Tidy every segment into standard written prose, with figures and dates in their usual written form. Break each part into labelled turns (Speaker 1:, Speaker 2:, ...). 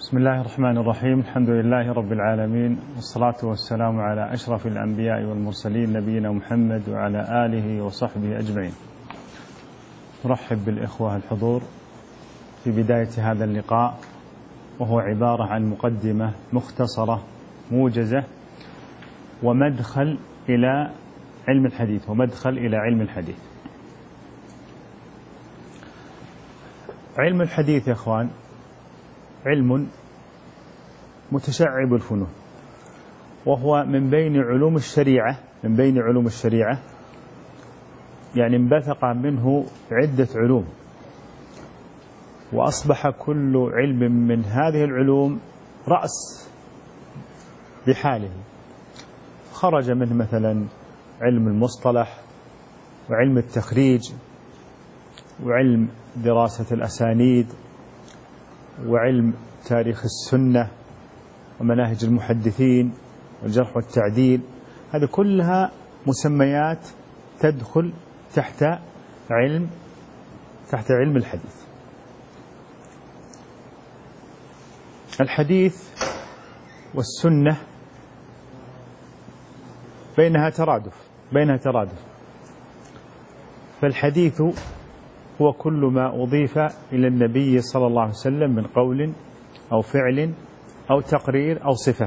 Speaker 1: بسم الله الرحمن الرحيم. الحمد لله رب العالمين، والصلاة والسلام على أشرف الأنبياء والمرسلين نبينا محمد وعلى آله وصحبه أجمعين. نرحب بالإخوة الحضور في بداية هذا اللقاء، وهو عبارة عن مقدمة مختصرة موجزة ومدخل إلى علم الحديث. علم الحديث يا إخوان علم متشعب الفنون، وهو من بين علوم الشريعة، يعني انبثق منه عدة علوم، وأصبح كل علم من هذه العلوم رأس بحاله. خرج منه مثلا علم المصطلح، وعلم التخريج، وعلم دراسة الأسانيد، وعلم تاريخ السنة، ومناهج المحدثين، والجرح والتعديل. هذه كلها مسميات تدخل تحت علم الحديث. الحديث والسنة بينها ترادف. فالحديث هو كل ما أضيف إلى النبي صلى الله عليه وسلم من قول أو فعل أو تقرير أو صفة.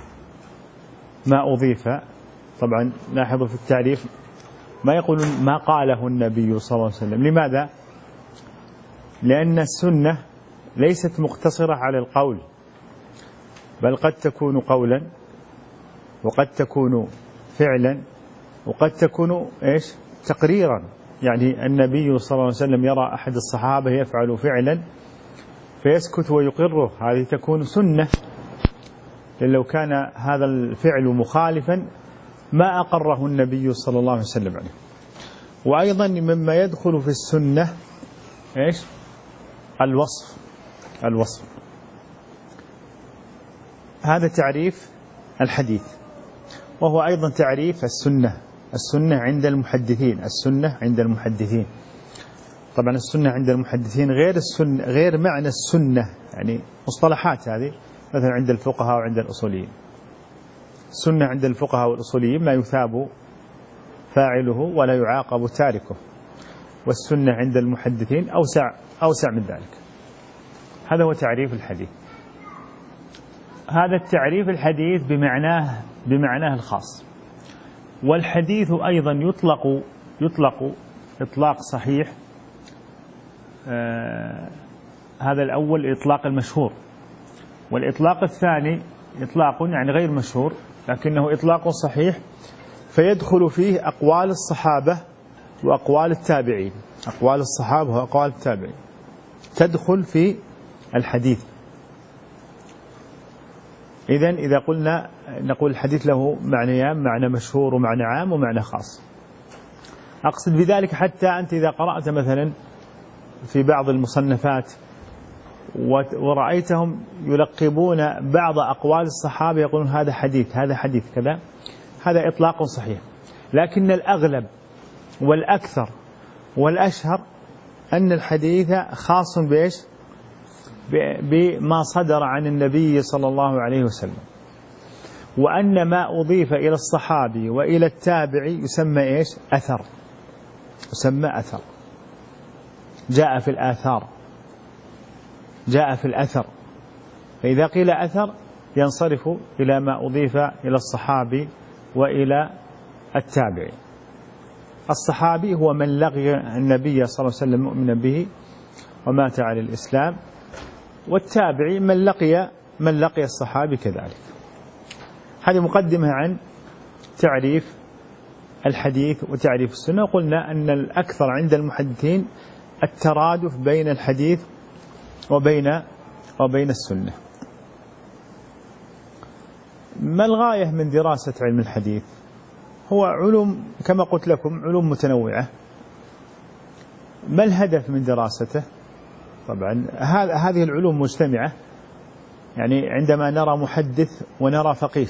Speaker 1: ما أضيف، طبعا لاحظوا في التعريف ما يقولون ما قاله النبي صلى الله عليه وسلم. لماذا؟ لأن السنة ليست مقتصرة على القول، بل قد تكون قولا، وقد تكون فعلا، وقد تكون تقريرا. يعني النبي صلى الله عليه وسلم يرى أحد الصحابة يفعل فعلا فيسكت ويقره، هذه تكون سنة، لأن لو كان هذا الفعل مخالفا ما أقره النبي صلى الله عليه وسلم عليه. وأيضا مما يدخل في السنة الوصف. هذا تعريف الحديث، وهو أيضا تعريف السنة عند المحدثين. طبعا السنة عند المحدثين غير معنى السنة، يعني مصطلحات هذه مثلا عند الفقهاء وعند الأصوليين. السنة عند الفقهاء والأصوليين ما يثاب فاعله ولا يعاقب تاركه، والسنة عند المحدثين أوسع من ذلك. هذا هو تعريف الحديث. هذا التعريف الحديث بمعناه الخاص. والحديث أيضا يطلق إطلاق صحيح. هذا الأول إطلاق المشهور، والإطلاق الثاني إطلاق يعني غير مشهور لكنه إطلاق صحيح، فيدخل فيه أقوال الصحابة وأقوال التابعين. أقوال الصحابة وأقوال التابعين تدخل في الحديث. إذا قلنا نقول الحديث له معنيان، معنى مشهور ومعنى عام ومعنى خاص. أقصد بذلك حتى أنت إذا قرأت مثلا في بعض المصنفات ورأيتهم يلقبون بعض أقوال الصحابة يقولون هذا حديث كذا، هذا إطلاق صحيح. لكن الأغلب والأكثر والأشهر أن الحديث خاص بما صدر عن النبي صلى الله عليه وسلم، وأن ما أضيف إلى الصحابي وإلى التابعي يسمى أثر. جاء في الأثر. فإذا قيل أثر ينصرف إلى ما أضيف إلى الصحابي وإلى التابعي. الصحابي هو من لقي النبي صلى الله عليه وسلم مؤمنا به ومات على الإسلام، والتابعي من لقي الصحابي كذلك. هذه مقدمة عن تعريف الحديث وتعريف السنة. وقلنا أن الأكثر عند المحدثين الترادف بين الحديث وبين السنة. ما الغاية من دراسة علم الحديث؟ هو علوم كما قلت لكم، علوم متنوعة. ما الهدف من دراسته؟ طبعا هذه العلوم مجتمعة، يعني عندما نرى محدث ونرى فقيه،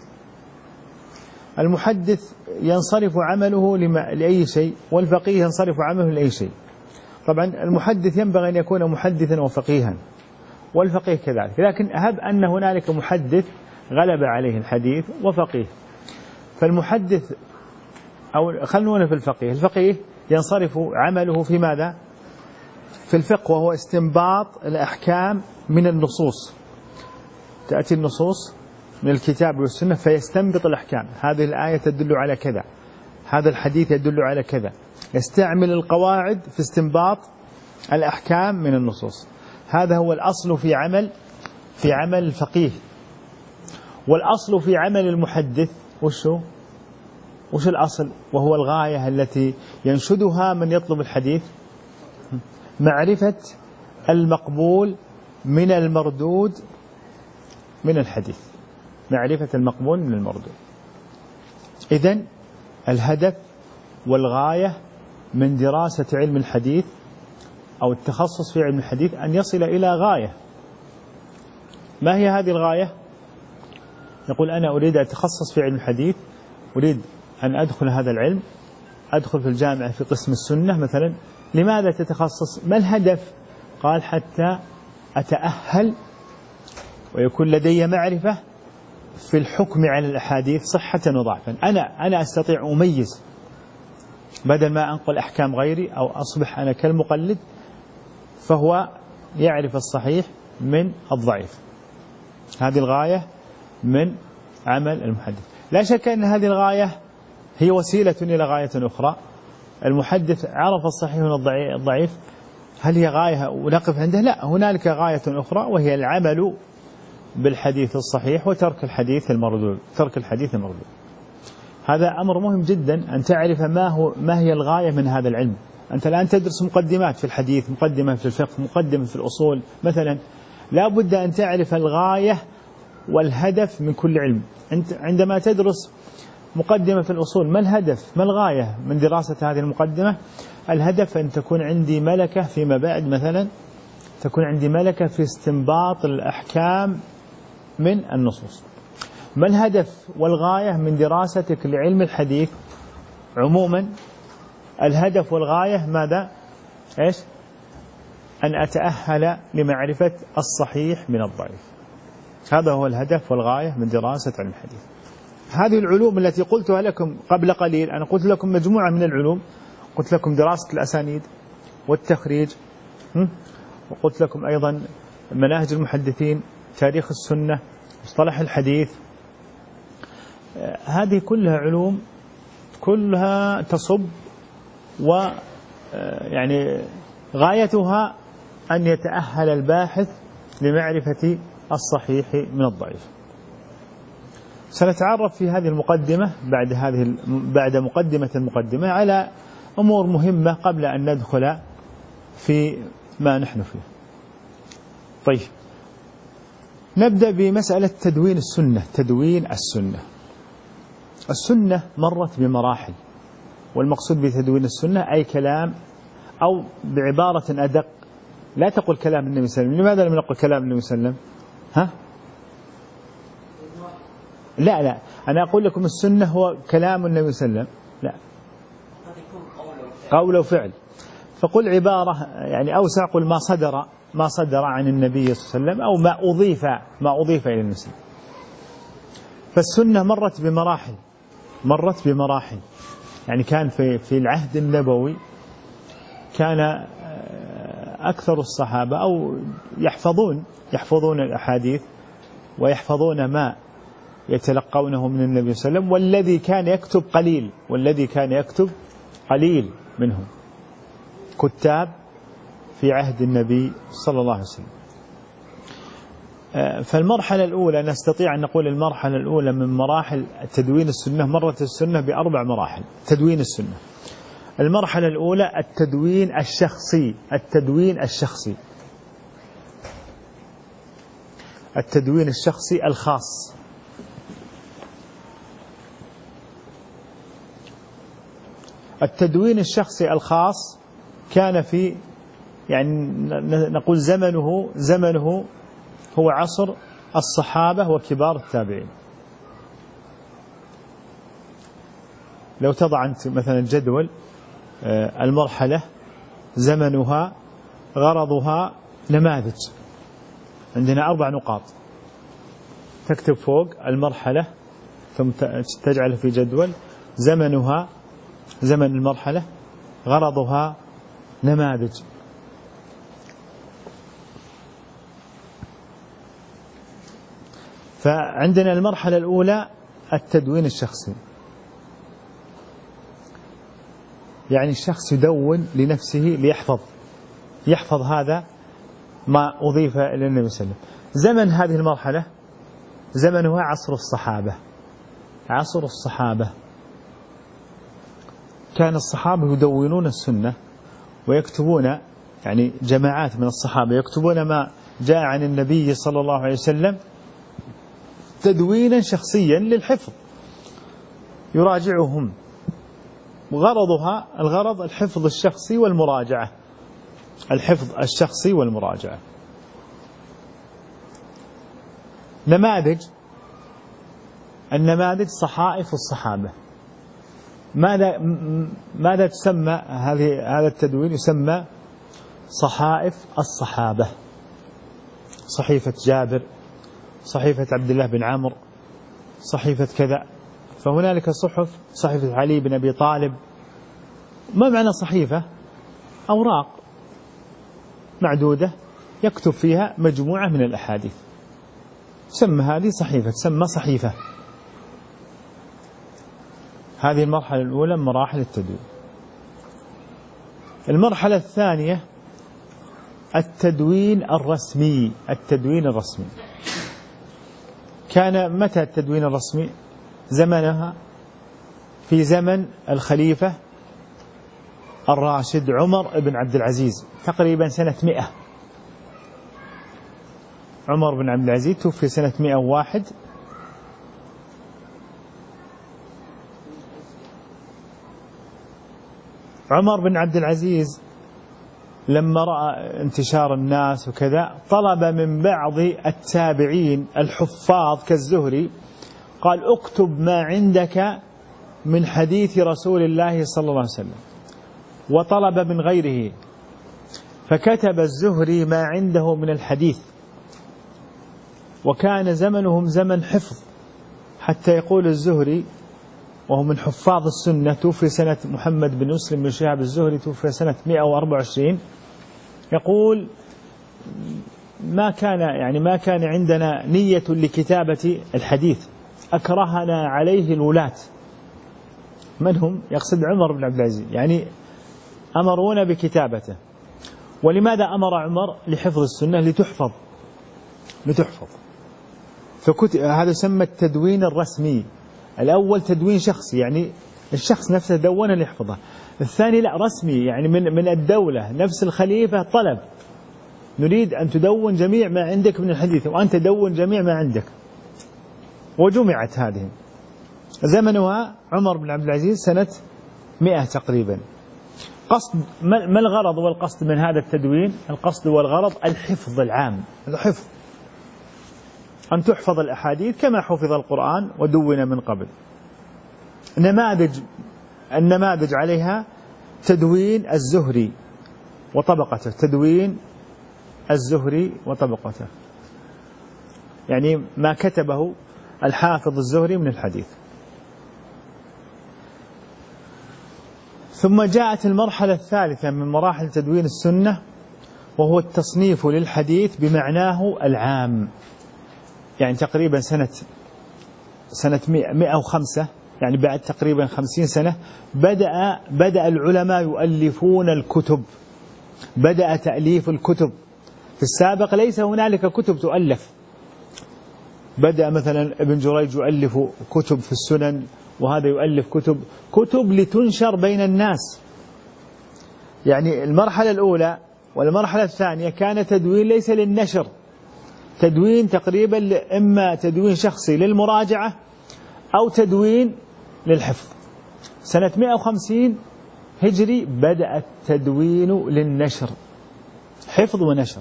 Speaker 1: المحدث ينصرف عمله لأي شيء، والفقيه ينصرف عمله لأي شيء. طبعا المحدث ينبغي أن يكون محدثا وفقيها، والفقيه كذلك. لكن هب أن هنالك محدث غلب عليه الحديث وفقيه، فالمحدث أو خلونا في الفقيه ينصرف عمله في ماذا؟ في الفقه، وهو استنباط الأحكام من النصوص. تأتي النصوص من الكتاب والسنة فيستنبط الأحكام، هذه الآية تدل على كذا، هذا الحديث يدل على كذا، يستعمل القواعد في استنباط الأحكام من النصوص. هذا هو الأصل في عمل الفقيه. والأصل في عمل المحدث وش الأصل؟ وهو الغاية التي ينشدها من يطلب الحديث، معرفة المقبول من المردود من الحديث، معرفة المقبول من المردود. إذن الهدف والغاية من دراسة علم الحديث أو التخصص في علم الحديث أن يصل إلى غاية. ما هي هذه الغاية؟ يقول أنا أريد أن أتخصص في علم الحديث، أريد أن أدخل هذا العلم، أدخل في الجامعة في قسم السنة مثلا. لماذا تتخصص؟ ما الهدف؟ قال حتى أتأهل ويكون لدي معرفة في الحكم على الأحاديث صحة وضعفا. أنا أستطيع أميز، بدل ما أنقل أحكام غيري أو أصبح أنا كالمقلد، فهو يعرف الصحيح من الضعيف. هذه الغاية من عمل المحدث. لا شك أن هذه الغاية هي وسيلة إلى غاية أخرى. المحدث عرف الصحيح من الضعيف، هل هي غاية ونقف عنده؟ لا، هنالك غاية أخرى وهي العمل بالحديث الصحيح وترك الحديث المردود. هذا أمر مهم جدا أن تعرف ما هي الغاية من هذا العلم. أنت الآن تدرس مقدمات في الحديث، مقدمة في الفقه، مقدمة في الأصول مثلا، لا بد أن تعرف الغاية والهدف من كل علم. أنت عندما تدرس مقدمة في الأصول، ما الهدف؟ ما الغاية من دراسة هذه المقدمة؟ الهدف أن تكون عندي ملكة فيما بعد، مثلا تكون عندي ملكة في استنباط الأحكام من النصوص. ما الهدف والغاية من دراستك لعلم الحديث عموما؟ الهدف والغاية ماذا؟ إيش؟ أن أتأهل لمعرفة الصحيح من الضعيف. هذا هو الهدف والغاية من دراسة علم الحديث. هذه العلوم التي قلتها لكم قبل قليل، أنا قلت لكم مجموعة من العلوم، قلت لكم دراسة الأسانيد والتخريج، وقلت لكم أيضا مناهج المحدثين، تاريخ السنة، مصطلح الحديث. هذه كلها علوم، كلها تصب يعني غايتها أن يتأهل الباحث لمعرفة الصحيح من الضعيف. سنتعرف في هذه المقدمة بعد مقدمة المقدمة على أمور مهمة قبل أن ندخل في ما نحن فيه. طيب، نبدأ بمسألة تدوين السنة. السنة مرت بمراحل، والمقصود بتدوين السنة أي كلام، أو بعبارة أدق، لا تقل كلام النبي صلى الله عليه وسلم. لماذا لم نقل كلام النبي صلى الله عليه وسلم؟ لا، أنا أقول لكم السنة هو كلام النبي صلى الله عليه وسلم، لا، قول وفعل. فقل عبارة يعني أوسع، قل ما صدر عن النبي صلى الله عليه وسلم، أو ما أضيف إلى النبي. فالسنة مرت بمراحل. يعني كان في العهد النبوي كان أكثر الصحابة أو يحفظون الأحاديث ويحفظون ما يتلقونه من النبي صلى الله عليه وسلم، والذي كان يكتب قليل منهم كتاب في عهد النبي صلى الله عليه وسلم. فالمرحلة الأولى نستطيع أن نقول المرحلة الأولى من مراحل تدوين السنة، مرت السنة بأربع مراحل تدوين السنة. المرحلة الأولى التدوين الشخصي، التدوين الشخصي الخاص. التدوين الشخصي الخاص كان في يعني نقول زمنه هو عصر الصحابة وكبار التابعين. لو تضع أنت مثلا جدول المرحلة، زمنها، غرضها، نماذج. عندنا 4 نقاط، تكتب فوق المرحلة ثم تجعله في جدول، زمنها، زمن المرحلة، غرضها، نماذج. فعندنا المرحلة الأولى التدوين الشخصي، يعني الشخص يدون لنفسه يحفظ هذا ما أضيف إلى النبي صلى الله عليه وسلم. زمن هذه المرحلة زمنها عصر الصحابة. عصر الصحابة كان الصحابة يدونون السنة ويكتبون، يعني جماعات من الصحابة يكتبون ما جاء عن النبي صلى الله عليه وسلم تدوينا شخصيا للحفظ، يراجعهم، الغرض الحفظ الشخصي والمراجعة، الحفظ الشخصي والمراجعة. النماذج صحائف الصحابة. ماذا تسمى هذا التدوين؟ يسمى صحائف الصحابة، صحيفة جابر، صحيفة عبد الله بن عمرو، صحيفة كذا. فهنالك صحيفة علي بن أبي طالب. ما معنى صحيفة؟ أوراق معدودة يكتب فيها مجموعة من الأحاديث، تسمى هذه صحيفة، تسمى صحيفة. هذه المرحلة الأولى من مراحل التدوين. المرحلة الثانية التدوين الرسمي. كان متى التدوين الرسمي؟ زمنها في زمن الخليفة الراشد عمر بن عبد العزيز، تقريبا سنة 100. عمر بن عبد العزيز توفي سنة 101. عمر بن عبد العزيز لما رأى انتشار الناس وكذا طلب من بعض التابعين الحفاظ كالزهري، قال اكتب ما عندك من حديث رسول الله صلى الله عليه وسلم، وطلب من غيره، فكتب الزهري ما عنده من الحديث. وكان زمنهم زمن حفظ، حتى يقول الزهري وهو من حفاظ السنة، توفي سنة محمد بن مسلم بن شهاب الزهري توفي سنة 124، يقول ما كان عندنا نية لكتابة الحديث، أكرهنا عليه الولاة. من هم؟ يقصد عمر بن عبد العزيز، يعني أمرونا بكتابته. ولماذا أمر عمر؟ لحفظ السنة، لتحفظ. هذا يسمى التدوين الرسمي. الأول تدوين شخصي، يعني الشخص نفسه دونه ليحفظه. الثاني لا، رسمي، يعني من الدولة، نفس الخليفة طلب نريد أن تدون جميع ما عندك من الحديث، وأنت دون جميع ما عندك. وجمعت هذه. زمنها عمر بن عبد العزيز سنة 100 تقريبا. ما الغرض والقصد من هذا التدوين؟ القصد والغرض الحفظ العام، الحفظ، أن تحفظ الأحاديث كما حفظ القرآن ودون من قبل. النماذج عليها تدوين الزهري وطبقته، يعني ما كتبه الحافظ الزهري من الحديث. ثم جاءت المرحلة الثالثة من مراحل تدوين السنة، وهو التصنيف للحديث بمعناه العام. يعني تقريبا سنة 105، يعني بعد تقريبا 50 سنة بدأ العلماء يؤلفون الكتب، بدأ تأليف الكتب. في السابق ليس هنالك كتب تؤلف. بدأ مثلا ابن جريج يؤلف كتب في السنن، وهذا يؤلف كتب لتنشر بين الناس. يعني المرحلة الأولى والمرحلة الثانية كان تدوين ليس للنشر، تدوين تقريبا إما تدوين شخصي للمراجعة أو تدوين للحفظ. سنة 150 هجري بدأ التدوين للنشر، حفظ ونشر،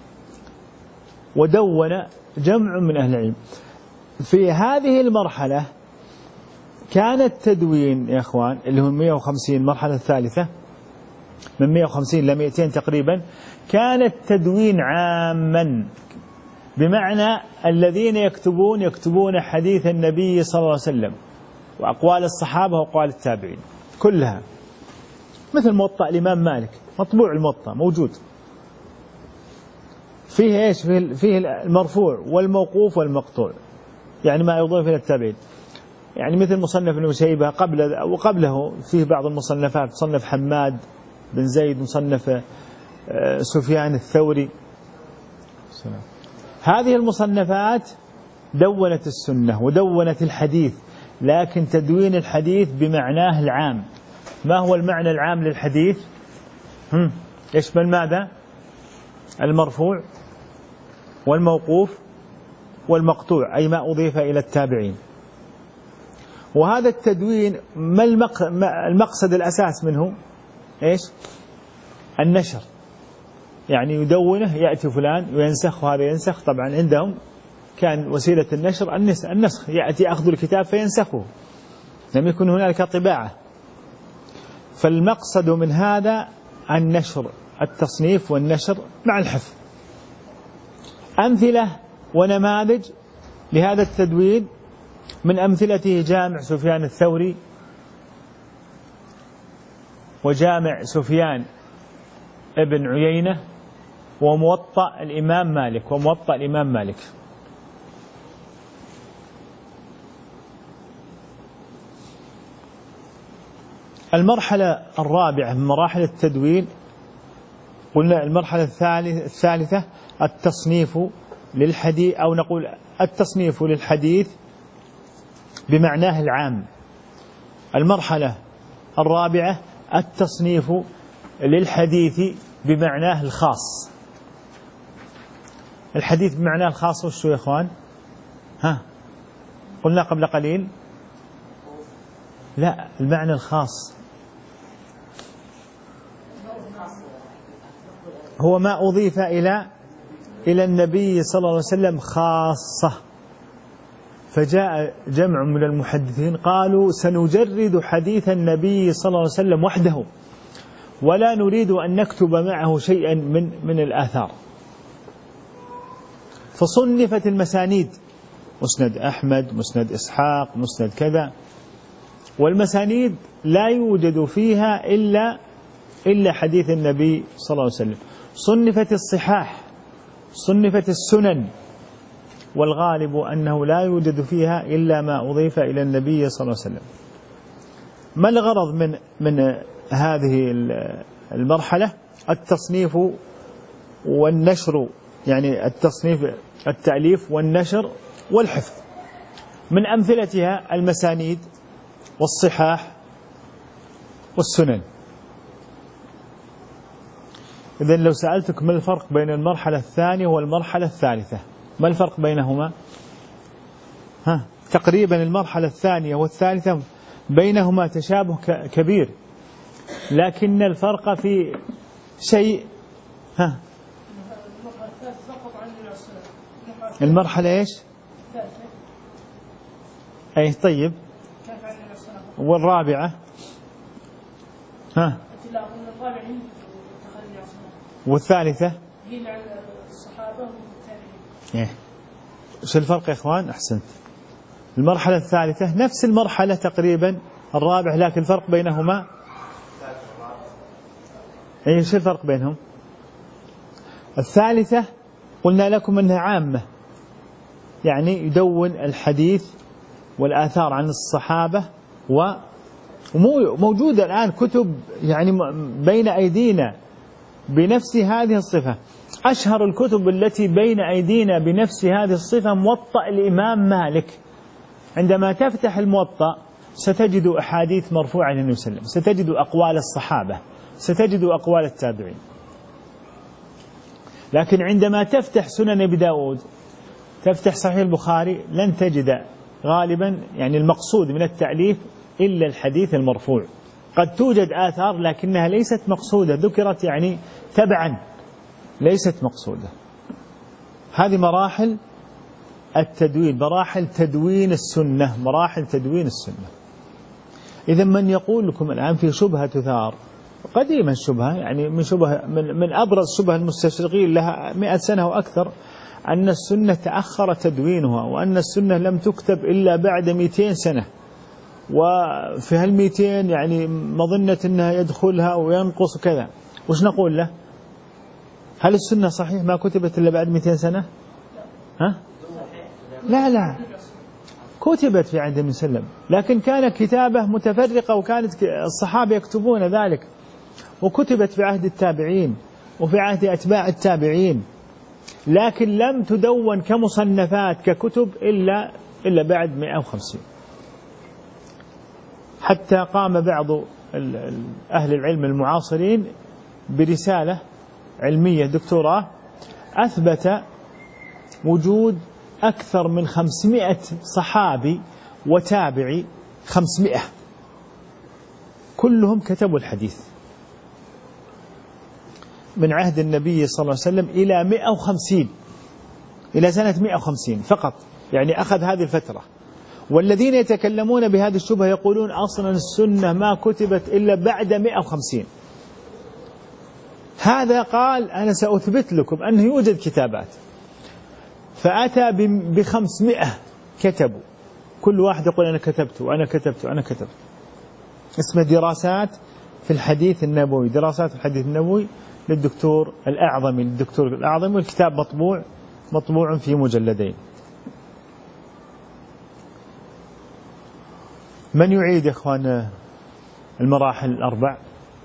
Speaker 1: ودون جمع من أهل العلم. في هذه المرحلة كان التدوين يا أخوان اللي هو 150 المرحلة الثالثة، من 150 إلى 200 تقريبا، كان التدوين عاما، بمعنى الذين يكتبون حديث النبي صلى الله عليه وسلم وأقوال الصحابة وأقوال التابعين كلها، مثل موطأ الإمام مالك، مطبوع الموطأ موجود، فيه إيش؟ فيه المرفوع والموقوف والمقطوع، يعني ما يضاف إلى التابعين، يعني مثل مصنف ابن شيبة وقبله فيه بعض المصنفات، مصنف حماد بن زيد، مصنف سفيان الثوري. هذه المصنفات دونت السنة ودونت الحديث، لكن تدوين الحديث بمعناه العام. ما هو المعنى العام للحديث؟ يشمل ماذا؟ المرفوع والموقوف والمقطوع، أي ما أضيف إلى التابعين. وهذا التدوين ما المقصد الأساس منه؟ إيش؟ النشر، يعني يدونه، يأتي فلان وينسخ وهذا ينسخ. طبعا عندهم كان وسيلة النشر النسخ، يأتي أخذ الكتاب فينسخه، لم يكن هنالك طباعة. فالمقصد من هذا النشر، التصنيف والنشر مع الحفظ. أمثلة ونماذج لهذا التدوين، من أمثلته جامع سفيان الثوري، وجامع سفيان ابن عيينة، وموطأ الإمام مالك. المرحلة الرابعة من مراحل التدوين، قلنا المرحلة الثالثة التصنيف للحديث، أو نقول التصنيف للحديث بمعناه العام. المرحلة الرابعة التصنيف للحديث بمعناه الخاص. الحديث بمعناه الخاص وشو يا إخوان؟ قلنا قبل قليل لا، المعنى الخاص هو ما أضيف إلى النبي صلى الله عليه وسلم خاصة. فجاء جمع من المحدثين قالوا سنجرد حديث النبي صلى الله عليه وسلم وحده، ولا نريد أن نكتب معه شيئا من الآثار. فصنفت المسانيد، مسند أحمد، مسند إسحاق، مسند كذا، والمسانيد لا يوجد فيها إلا حديث النبي صلى الله عليه وسلم. صنفت الصحاح، صنفت السنن، والغالب أنه لا يوجد فيها إلا ما أضيف إلى النبي صلى الله عليه وسلم. ما الغرض من هذه المرحلة؟ التصنيف والنشر، يعني التصنيف التأليف والنشر والحفظ. من أمثلتها المسانيد والصحاح والسنن. إذن لو سألتك ما الفرق بين المرحلة الثانية والمرحلة الثالثة، ما الفرق بينهما؟ تقريبا المرحلة الثانية والثالثة بينهما تشابه كبير، لكن الفرق في شيء. المرحلة إيش؟ أي طيب. والرابعة والثالثة ايش الفرق يا اخوان؟ احسنت. المرحلة الثالثة نفس المرحلة تقريبا الرابع، لكن الفرق بينهما ايش الفرق بينهم؟ الثالثة قلنا لكم انها عامة، يعني يدون الحديث والآثار عن الصحابة، وموجودة الآن كتب يعني بين أيدينا بنفس هذه الصفة. أشهر الكتب التي بين أيدينا بنفس هذه الصفة موطأ الإمام مالك. عندما تفتح الموطأ ستجد أحاديث مرفوعة عن النبي صلى الله عليه وسلم، ستجد أقوال الصحابة، ستجد أقوال التابعين. لكن عندما تفتح سنن أبي داود، تفتح صحيح البخاري، لن تجد غالبا يعني المقصود من التأليف إلا الحديث المرفوع. قد توجد آثار لكنها ليست مقصودة، ذكرت يعني تبعا، ليست مقصودة. هذه مراحل التدوين، مراحل تدوين السنة، مراحل تدوين السنة. إذا من يقول لكم الآن في شبهة تثار قديما، شبهة يعني من أبرز شبه المستشرقين لها 100 سنة وأكثر، أن السنة تأخر تدوينها، وأن السنة لم تكتب إلا بعد 200 سنة، وفي هال200 يعني مظنة أنها يدخلها وينقص كذا، وش نقول له؟ هل السنة صحيح ما كتبت إلا بعد 200 سنة؟ ها؟ لا كتبت في عهد النبي صلى الله عليه وسلم، لكن كان كتابة متفرقة، وكانت الصحابة يكتبون ذلك، وكتبت في عهد التابعين وفي عهد أتباع التابعين، لكن لم تدون كمصنفات ككتب إلا بعد 150. حتى قام بعض أهل العلم المعاصرين برسالة علمية دكتوراه أثبت وجود أكثر من 500 صحابي وتابعي، 500 كلهم كتبوا الحديث من عهد النبي صلى الله عليه وسلم إلى 150، إلى سنة 150 فقط، يعني أخذ هذه الفترة. والذين يتكلمون بهذه الشبهة يقولون أصلا السنة ما كتبت إلا بعد 150. هذا قال أنا سأثبت لكم أنه يوجد كتابات، فأتى ب500 كتبوا، كل واحد يقول أنا كتبت وأنا كتبت وأنا كتبت. اسمه دراسات في الحديث النبوي، دراسات في الحديث النبوي للدكتور الأعظمي، والكتاب مطبوع في مجلدين. من يعيد يا إخوان المراحل الأربع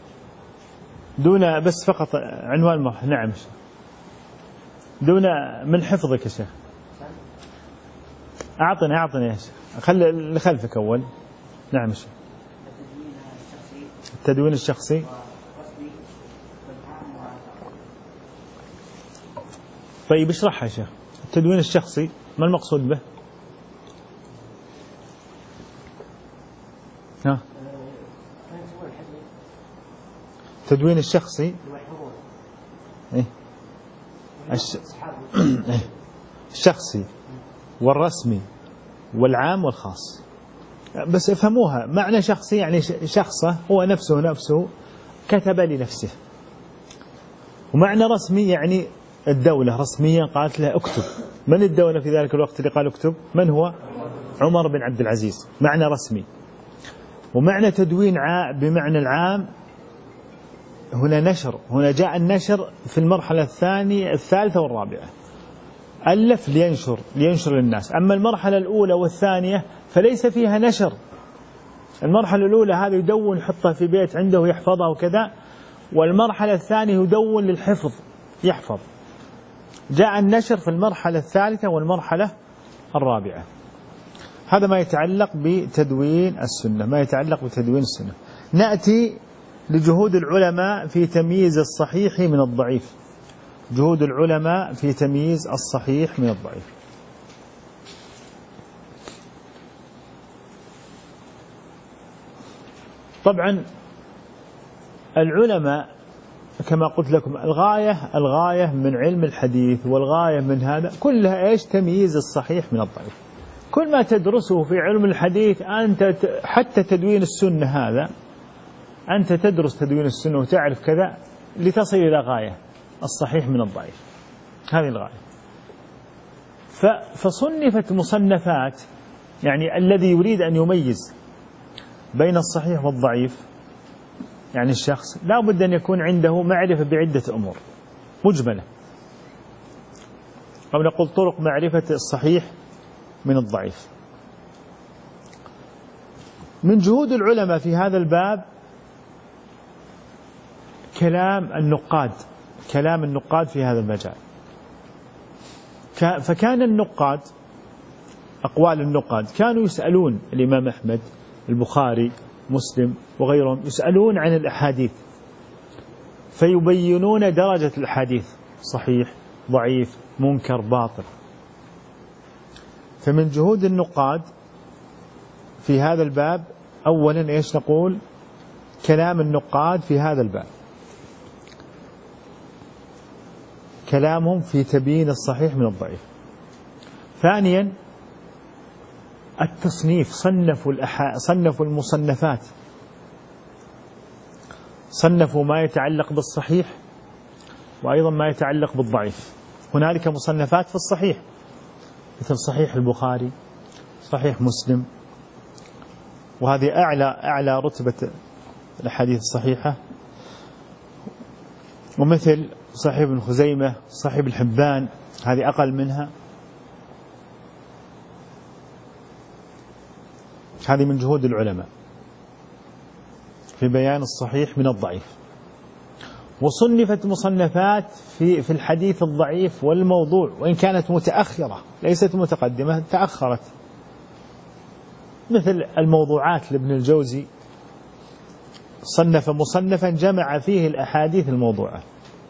Speaker 1: دون بس فقط عنوان المراحل؟ نعم دون من حفظك يا شيخ. أعطني يا شيخ، خلي اللي خلفك أول. نعم يا شيخ. التدوين الشخصي. طيب اشرحها يا شيخ. التدوين الشخصي ما المقصود به؟ ها؟ التدوين الشخصي إيه؟ الشخصي والرسمي والعام والخاص. بس افهموها، معنى شخصي يعني شخصه هو نفسه كتب لنفسه، ومعنى رسمي يعني الدولة رسميا قالت له اكتب. من الدولة في ذلك الوقت اللي قال اكتب؟ من هو؟ عمر بن عبد العزيز. معنى رسمي. ومعنى تدوين بمعنى العام هنا نشر، هنا جاء النشر في المرحلة الثالثة والرابعة. ألف لينشر للناس. أما المرحلة الأولى والثانية فليس فيها نشر. المرحلة الأولى هذا يدون يحطها في بيت عنده يحفظها وكذا، والمرحلة الثانية يدون للحفظ يحفظ. جاء النشر في المرحلة الثالثة والمرحلة الرابعة. هذا ما يتعلق بتدوين السنة. نأتي لجهود العلماء في تمييز الصحيح من الضعيف. جهود العلماء في تمييز الصحيح من الضعيف. طبعا العلماء كما قلت لكم الغاية من علم الحديث والغاية من هذا كلها ايش؟ تمييز الصحيح من الضعيف. كل ما تدرسه في علم الحديث أنت حتى تدوين السنة هذا، أنت تدرس تدوين السنة وتعرف كذا لتصل إلى غاية الصحيح من الضعيف. هذه الغاية. فصنفت مصنفات، يعني الذي يريد أن يميز بين الصحيح والضعيف، يعني الشخص لا بد أن يكون عنده معرفة بعدة أمور مجملة، أو نقول طرق معرفة الصحيح من الضعيف. من جهود العلماء في هذا الباب كلام النقاد في هذا المجال. فكان النقاد، أقوال النقاد كانوا يسألون الإمام أحمد، البخاري، مسلم وغيرهم، يسألون عن الأحاديث فيبينون درجة الأحاديث، صحيح، ضعيف، منكر، باطل. فمن جهود النقاد في هذا الباب أولا ايش نقول؟ كلام النقاد في هذا الباب، كلامهم في تبيين الصحيح من الضعيف. ثانيا التصنيف، صنفوا المصنفات، صنفوا ما يتعلق بالصحيح وأيضا ما يتعلق بالضعيف. هنالك مصنفات في الصحيح مثل صحيح البخاري، صحيح مسلم، وهذه أعلى رتبة الأحاديث الصحيحة، ومثل صحيح ابن خزيمة، صحيح ابن حبان، هذه أقل منها. هذه من جهود العلماء في بيان الصحيح من الضعيف. وصنفت مصنفات في الحديث الضعيف والموضوع، وإن كانت متأخرة ليست متقدمة، تأخرت، مثل الموضوعات لابن الجوزي، صنف مصنفا جمع فيه الأحاديث الموضوعة،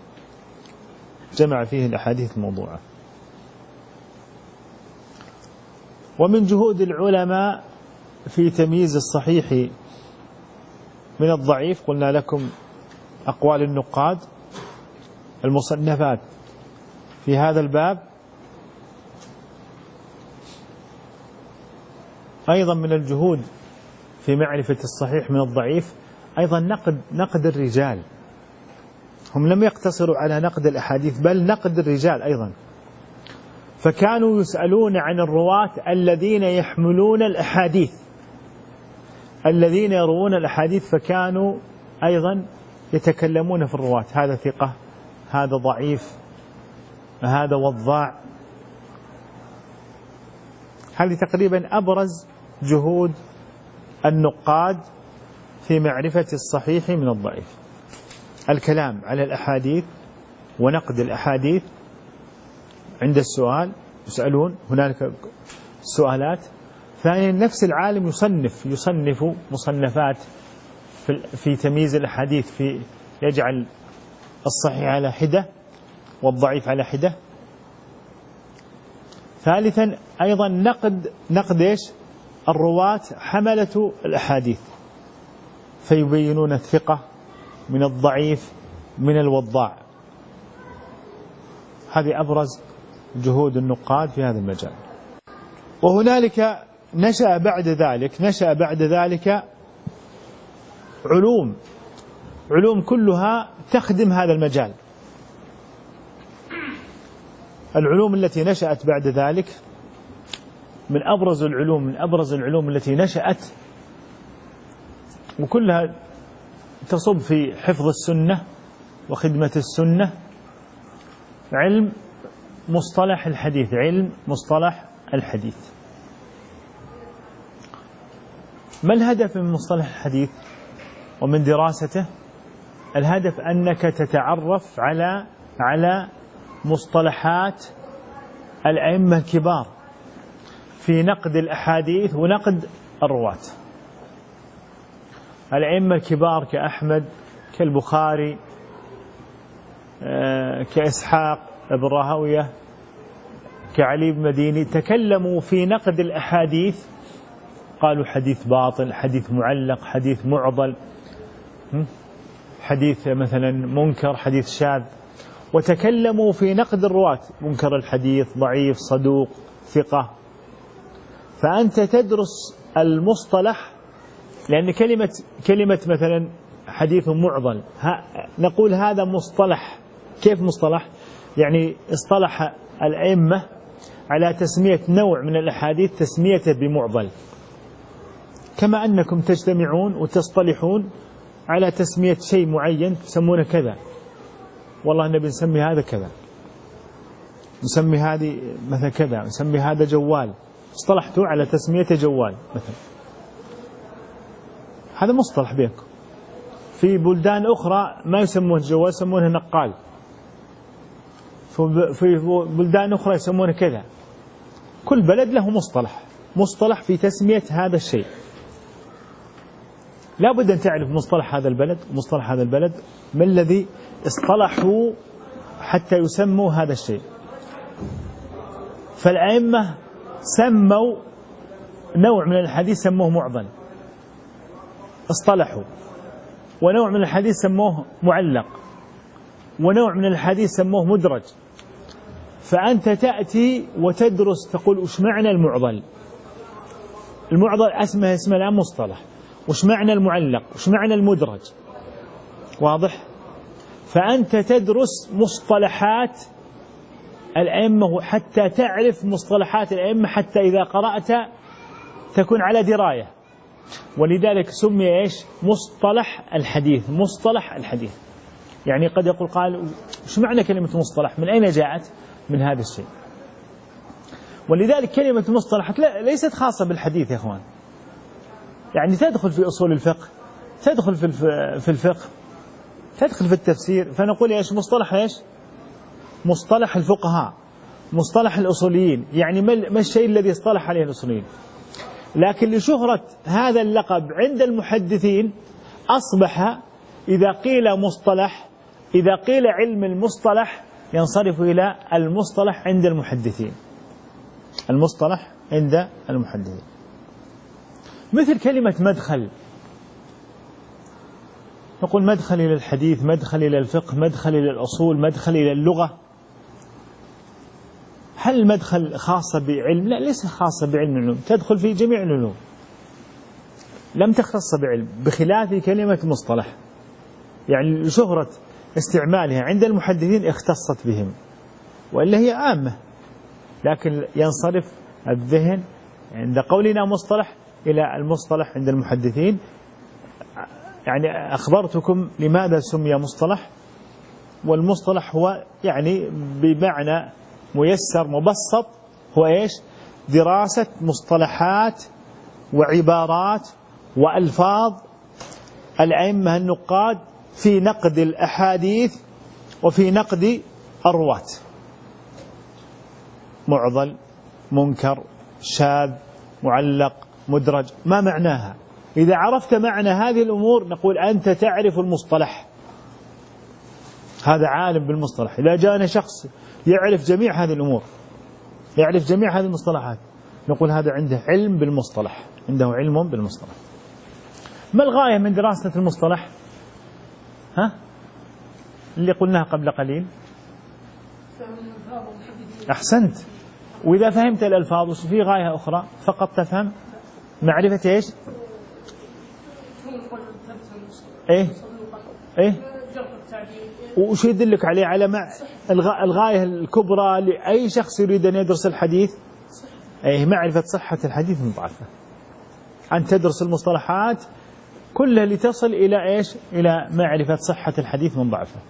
Speaker 1: جمع فيه الأحاديث الموضوعة. ومن جهود العلماء في تمييز الصحيح من الضعيف قلنا لكم أقوال النقاد، المصنفات في هذا الباب. أيضا من الجهود في معرفة الصحيح من الضعيف أيضا نقد الرجال. هم لم يقتصروا على نقد الأحاديث بل نقد الرجال أيضا، فكانوا يسألون عن الرواة الذين يحملون الأحاديث، الذين يروون الأحاديث، فكانوا أيضا يتكلمون في الرواة، هذا ثقة، هذا ضعيف، هذا وضاع. هذه تقريبا أبرز جهود النقاد في معرفة الصحيح من الضعيف: الكلام على الأحاديث ونقد الأحاديث عند السؤال، يسألون هنالك سؤالات. ثانيا نفس العالم يصنف مصنفات في تمييز الأحاديث، في يجعل الصحيح على حدة والضعيف على حدة. ثالثا أيضا نقد إيش؟ الرواة حملة الأحاديث، فيبينون الثقة من الضعيف من الوضاع. هذه أبرز جهود النقاد في هذا المجال. وهنالك نشأ بعد ذلك علوم كلها تخدم هذا المجال. العلوم التي نشأت بعد ذلك من أبرز العلوم التي نشأت، وكلها تصب في حفظ السنة وخدمة السنة، علم مصطلح الحديث. ما الهدف من مصطلح الحديث ومن دراسته؟ الهدف أنك تتعرف على مصطلحات الأئمة الكبار في نقد الأحاديث ونقد الرواة. الأئمة الكبار كأحمد، كالبخاري، كإسحاق بن راهويه، كعلي بن مديني، تكلموا في نقد الأحاديث، قالوا حديث باطل، حديث معلق، حديث معضل، حديث مثلا منكر، حديث شاذ. وتكلموا في نقد الرواة، منكر الحديث، ضعيف، صدوق، ثقة. فأنت تدرس المصطلح، لأن كلمة مثلا حديث معضل، نقول هذا مصطلح. كيف مصطلح؟ يعني اصطلح الأئمة على تسمية نوع من الأحاديث تسميته بمعضل، كما أنكم تجتمعون وتصطلحون على تسمية شيء معين تسمونه كذا، والله نبي نسمي هذا كذا، نسمي هذه مثلا كذا، نسمي هذا جوال، اصطلحتوا على تسميته جوال مثلا، هذا مصطلح بينكم. في بلدان أخرى ما يسمونه جوال، يسمونه نقال. في بلدان أخرى يسمونه كذا. كل بلد له مصطلح في تسمية هذا الشيء. لا بد أن تعرف مصطلح هذا البلد ومصطلح هذا البلد، ما الذي اصطلحوا حتى يسموا هذا الشيء. فالأئمة سموا نوع من الحديث سموه معضل، اصطلحوا، ونوع من الحديث سموه معلق، ونوع من الحديث سموه مدرج. فأنت تأتي وتدرس، تقول وش معنى المعضل؟ المعضل اسمه الآن مصطلح، وش معنى المعلق؟ وش معنى المدرج؟ واضح؟ فأنت تدرس مصطلحات الأئمة حتى تعرف مصطلحات الأئمة، حتى إذا قرأت تكون على دراية. ولذلك سمي إيش؟ مصطلح الحديث. مصطلح الحديث يعني قد يقول قال شو معنى كلمة مصطلح؟ من أين جاءت؟ من هذا الشيء. ولذلك كلمة مصطلح ليست خاصة بالحديث يا إخوان، يعني تدخل في أصول الفقه، تدخل في الفقه، تدخل في التفسير. فنقول إيش؟ مصطلح إيش؟ مصطلح الفقهاء، مصطلح الأصوليين، يعني ما الشيء الذي اصطلح عليه الأصوليين. لكن لشهرة هذا اللقب عند المحدثين أصبح إذا قيل مصطلح، إذا قيل علم المصطلح ينصرف إلى المصطلح عند المحدثين. المصطلح عند المحدثين مثل كلمة مدخل، نقول مدخل إلى الحديث، مدخل إلى الفقه، مدخل إلى الأصول، مدخل إلى اللغة. هل المدخل خاصة بعلم؟ لا، ليس خاصة بعلم العلوم، تدخل في جميع العلوم، لم تختص بعلم، بخلاف كلمة مصطلح يعني لشهرة استعمالها عند المحدثين اختصت بهم، وإلا هي عامة. لكن ينصرف الذهن عند قولنا مصطلح إلى المصطلح عند المحدثين. يعني أخبرتكم لماذا سمي مصطلح، والمصطلح هو يعني بمعنى ميسر مبسط هو إيش؟ دراسة مصطلحات وعبارات وألفاظ الأئمة النقاد في نقد الأحاديث وفي نقد الرواة، معضل، منكر، شاذ، معلق، مدرج، ما معناها. إذا عرفت معنى هذه الأمور نقول أنت تعرف المصطلح، هذا عالم بالمصطلح. إذا جاءنا شخص يعرف جميع هذه الأمور، يعرف جميع هذه المصطلحات، نقول هذا عنده علم بالمصطلح، عنده علم بالمصطلح. ما الغاية من دراسة المصطلح؟ اللي قلناها قبل قليل. أحسنت. وإذا فهمت الألفاظ وش في غاية أخرى فقط تفهم معرفة إيش؟ إيه وش يدلك عليه على الغاية الكبرى لأي شخص يريد أن يدرس الحديث؟ معرفة صحة الحديث من ضعفه. أن تدرس المصطلحات كلها لتصل إلى إيش؟ إلى معرفة صحة الحديث من ضعفه.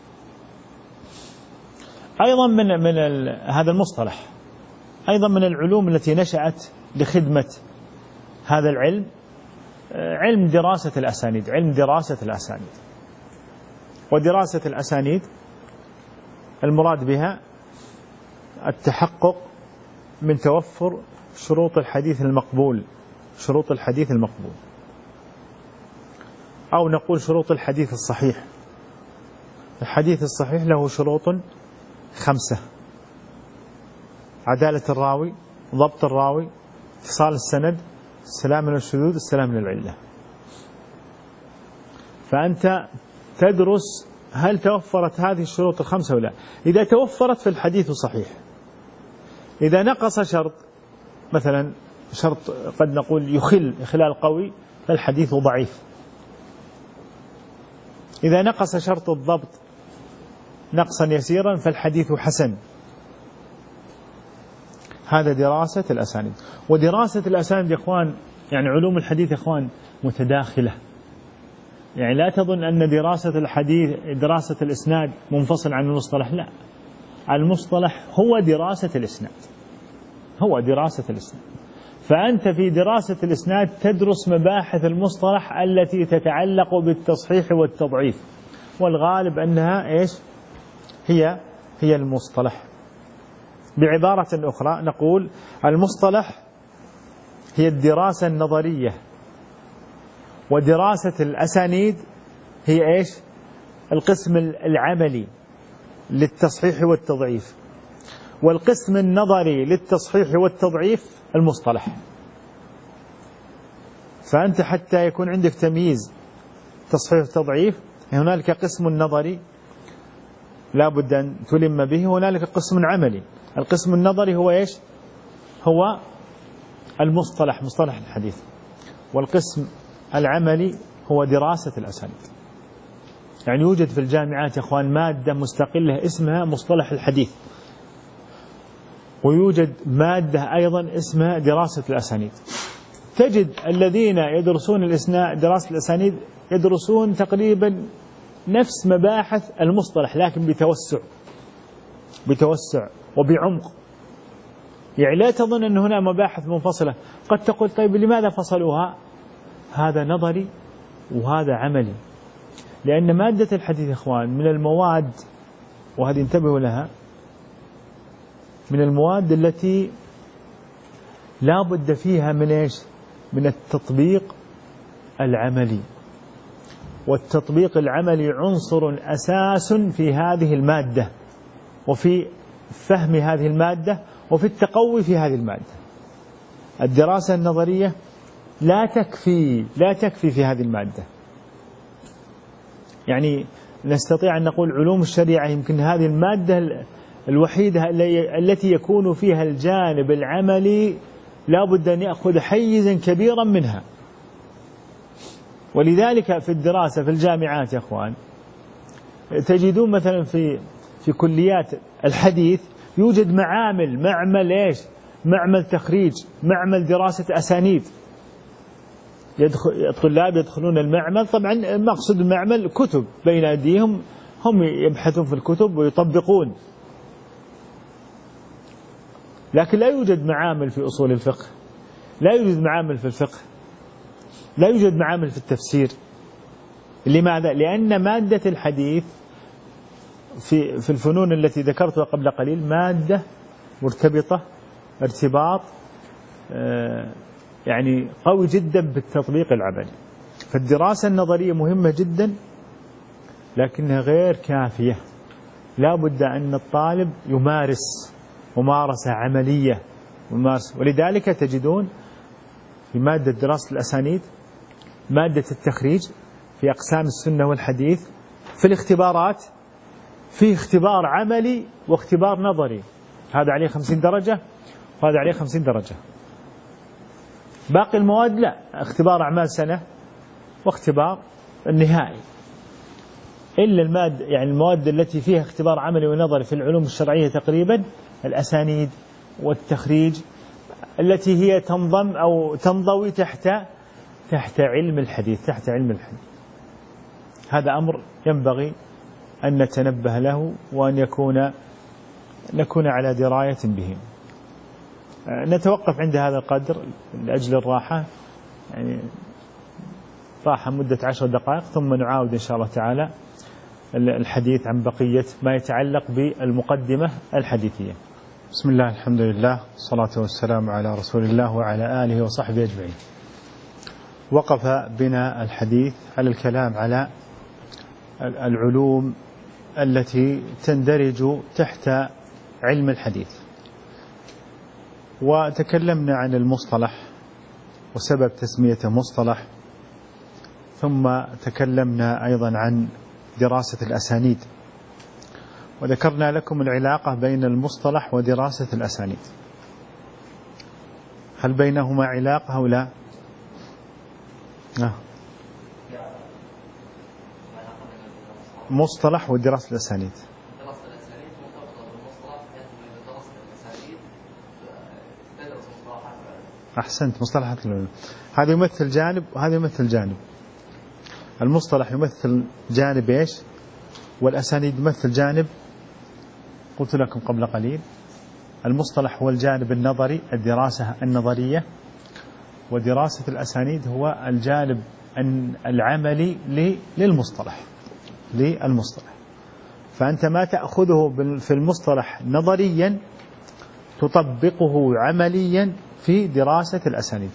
Speaker 1: أيضا من هذا المصطلح أيضا من العلوم التي نشأت لخدمة هذا العلم علم دراسة الأسانيد. علم دراسة الأسانيد، ودراسة الأسانيد المراد بها التحقق من توفر شروط الحديث المقبول، شروط الحديث المقبول، أو نقول شروط الحديث الصحيح. الحديث الصحيح له شروط 5: عدالة الراوي، ضبط الراوي، اتصال السند، السلام من الشذوذ، السلام من العلة. فأنت تدرس هل توفرت هذه الشروط 5 ولا لا. إذا توفرت فالحديث صحيح. إذا نقص شرط، مثلا شرط قد نقول يخل إخلال قوي، فالحديث ضعيف. إذا نقص شرط الضبط نقصا يسيرا فالحديث حسن. هذا دراسة الأسانيد. ودراسة الأسانيد يا إخوان، يعني علوم الحديث يا إخوان متداخلة، يعني لا تظن أن دراسة الحديث دراسة الإسناد منفصل عن المصطلح، لا، المصطلح هو دراسة الإسناد، هو دراسة الإسناد. فأنت في دراسة الإسناد تدرس مباحث المصطلح التي تتعلق بالتصحيح والتضعيف، والغالب أنها إيش؟ هي المصطلح. بعبارة أخرى نقول المصطلح هي الدراسة النظرية، ودراسة الأسانيد هي إيش؟ القسم العملي للتصحيح والتضعيف، والقسم النظري للتصحيح والتضعيف المصطلح. فأنت حتى يكون عندك تمييز تصحيح والتضعيف هنالك قسم نظري لا بد أن تلم به، هنالك قسم عملي. القسم النظري هو إيش؟ هو المصطلح، مصطلح الحديث. والقسم العملي هو دراسة الأسانيد. يعني يوجد في الجامعات يا أخوان مادة مستقلة اسمها مصطلح الحديث، ويوجد مادة أيضا اسمها دراسة الأسانيد. تجد الذين يدرسون دراسة الأسانيد يدرسون تقريبا نفس مباحث المصطلح، لكن بتوسع وبعمق. يعني لا تظن أن هنا مباحث منفصلة. قد تقول طيب لماذا فصلوها؟ هذا نظري وهذا عملي. لأن مادة الحديث يا إخوان من المواد، وهذه انتبهوا لها، من المواد التي لا بد فيها من إيش؟ من التطبيق العملي. والتطبيق العملي عنصر أساس في هذه المادة، وفي فهم هذه المادة، وفي التقوي في هذه المادة. الدراسة النظرية لا تكفي في هذه المادة. يعني نستطيع أن نقول علوم الشريعة يمكن هذه المادة الوحيدة التي يكون فيها الجانب العملي لا بد أن يأخذ حيزا كبيرا منها. ولذلك في الدراسة في الجامعات يا أخوان تجدون مثلا في كليات الحديث يوجد معمل إيش؟ معمل تخريج، معمل دراسة أسانيد. الطلاب يدخلون المعمل، طبعا مقصود المعمل كتب بين أيديهم، هم يبحثون في الكتب ويطبقون. لكن لا يوجد معامل في أصول الفقه، لا يوجد معامل في الفقه، لا يوجد معامل في التفسير. لماذا؟ لأن مادة الحديث في الفنون التي ذكرتها قبل قليل مادة مرتبطة ارتباط يعني قوي جدا بالتطبيق العملي. فالدراسة النظرية مهمة جدا لكنها غير كافية. لا بد أن الطالب يمارس ممارسة عملية. ولذلك تجدون في مادة دراسة الأسانيد، مادة التخريج، في أقسام السنة والحديث، في الاختبارات في اختبار عملي واختبار نظري. هذا عليه 50 درجة وهذا عليه 50 درجة. باقي المواد لا، اختبار أعمال سنة واختبار النهائي. إلا المواد التي فيها اختبار عملي ونظري في العلوم الشرعية تقريبا الأسانيد والتخريج، التي هي تنضم أو تنضوي تحت علم الحديث. هذا أمر ينبغي أن نتنبه له وأن نكون على دراية به. نتوقف عند هذا القدر لأجل الراحة، يعني راحة مدة 10 دقائق، ثم نعاود إن شاء الله تعالى الحديث عن بقية ما يتعلق بالمقدمة الحديثية. بسم الله، الحمد لله، والصلاة والسلام على رسول الله وعلى آله وصحبه أجمعين. وقف بنا الحديث على الكلام على العلوم التي تندرج تحت علم الحديث، وتكلمنا عن المصطلح وسبب تسميته مصطلح، ثم تكلمنا أيضا عن دراسة الأسانيد، وذكرنا لكم العلاقة بين المصطلح ودراسة الأسانيد. هل بينهما علاقة أو لا؟ مصطلح ودراسة الأسانيد.
Speaker 2: دراسة الأسانيد مرتبطة بالمصطلح، بحيث إذا درست الأسانيد تدرس مصطلحات العلم.
Speaker 1: أحسنت، مصطلحات العلم. هذا يمثل جانب وهذا يمثل جانب. المصطلح يمثل جانب إيش؟ والأسانيد يمثل جانب. قلت لكم قبل قليل المصطلح هو الجانب النظري، الدراسة النظرية، ودراسة الأسانيد هو الجانب العملي للمصطلح. فأنت ما تأخذه في المصطلح نظريا تطبقه عمليا في دراسة الأسانيد.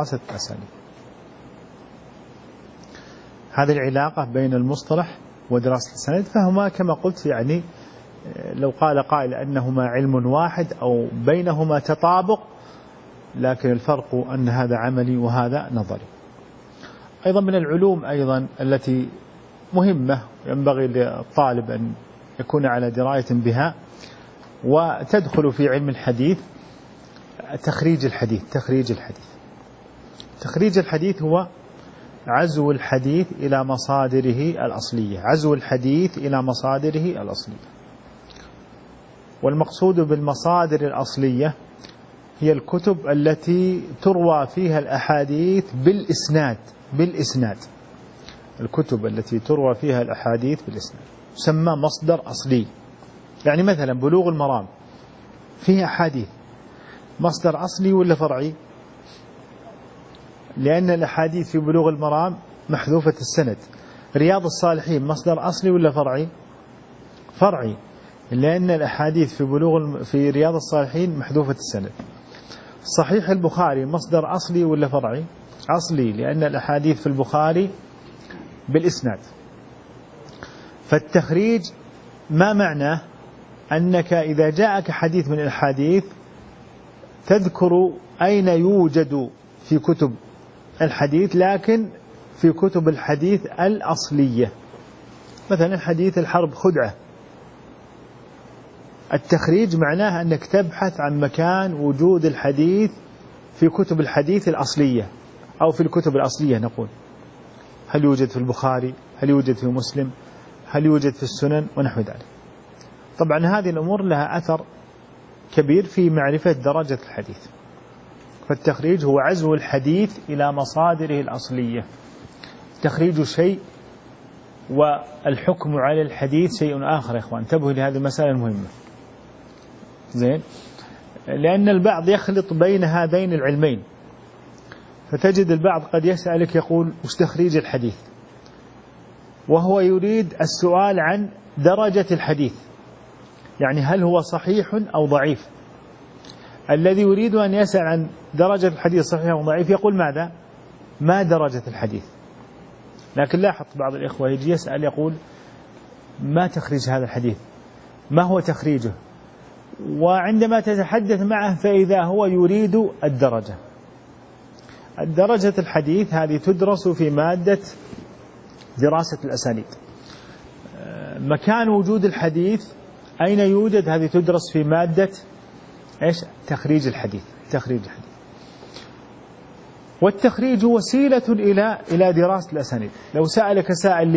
Speaker 1: هذه العلاقة بين المصطلح ودراسة الأسانيد، فهما كما قلت يعني لو قال قائل أنهما علم واحد أو بينهما تطابق، لكن الفرق أن هذا عملي وهذا نظري. أيضا من العلوم أيضا التي مهمة ينبغي للطالب أن يكون على دراية بها وتدخل في علم الحديث تخريج الحديث هو عزو الحديث إلى مصادره الأصلية. والمقصود بالمصادر الأصلية هي الكتب التي تروى فيها الأحاديث بالإسناد. الكتب التي تروى فيها الأحاديث بالإسناد تسمى مصدر أصلي. يعني مثلا بلوغ المرام فيها أحاديث، مصدر أصلي ولا فرعي؟ لأن الأحاديث في بلوغ المرام محذوفة السند. رياض الصالحين مصدر أصلي ولا فرعي؟ فرعي، لأن الأحاديث في رياض الصالحين محذوفة السند. صحيح البخاري مصدر أصلي ولا فرعي؟ أصلي، لأن الأحاديث في البخاري بالإسناد. فالتخريج ما معناه أنك إذا جاءك حديث من الحديث تذكر أين يوجد في كتب الحديث، لكن في كتب الحديث الأصلية. مثلا حديث الحرب خدعة، التخريج معناه أنك تبحث عن مكان وجود الحديث في كتب الحديث الأصلية، أو في الكتب الأصلية نقول، هل يوجد في البخاري، هل يوجد في مسلم، هل يوجد في السنن ونحو ذلك. طبعا هذه الأمور لها أثر كبير في معرفة درجة الحديث. فالتخريج هو عزو الحديث إلى مصادره الأصلية. تخريج شيء والحكم على الحديث شيء آخر يا إخوان، انتبهوا لهذه المسألة المهمة. زين، لأن البعض يخلط بين هذين العلمين، فتجد البعض قد يسألك يقول وش تخريج الحديث، وهو يريد السؤال عن درجة الحديث، يعني هل هو صحيح أو ضعيف. الذي يريد أن يسأل عن درجة الحديث صحيح أو ضعيف يقول ماذا؟ ما درجة الحديث. لكن لاحظ بعض الإخوة يجي يسأل يقول ما تخريج هذا الحديث، ما هو تخريجه، وعندما تتحدث معه فإذا هو يريد الدرجة. الدرجة الحديث هذه تدرس في مادة دراسة الأسانيد. مكان وجود الحديث أين يوجد، هذه تدرس في مادة إيش؟ تخريج الحديث. والتخريج وسيلة إلى دراسة الأسانيد. لو سألك سائل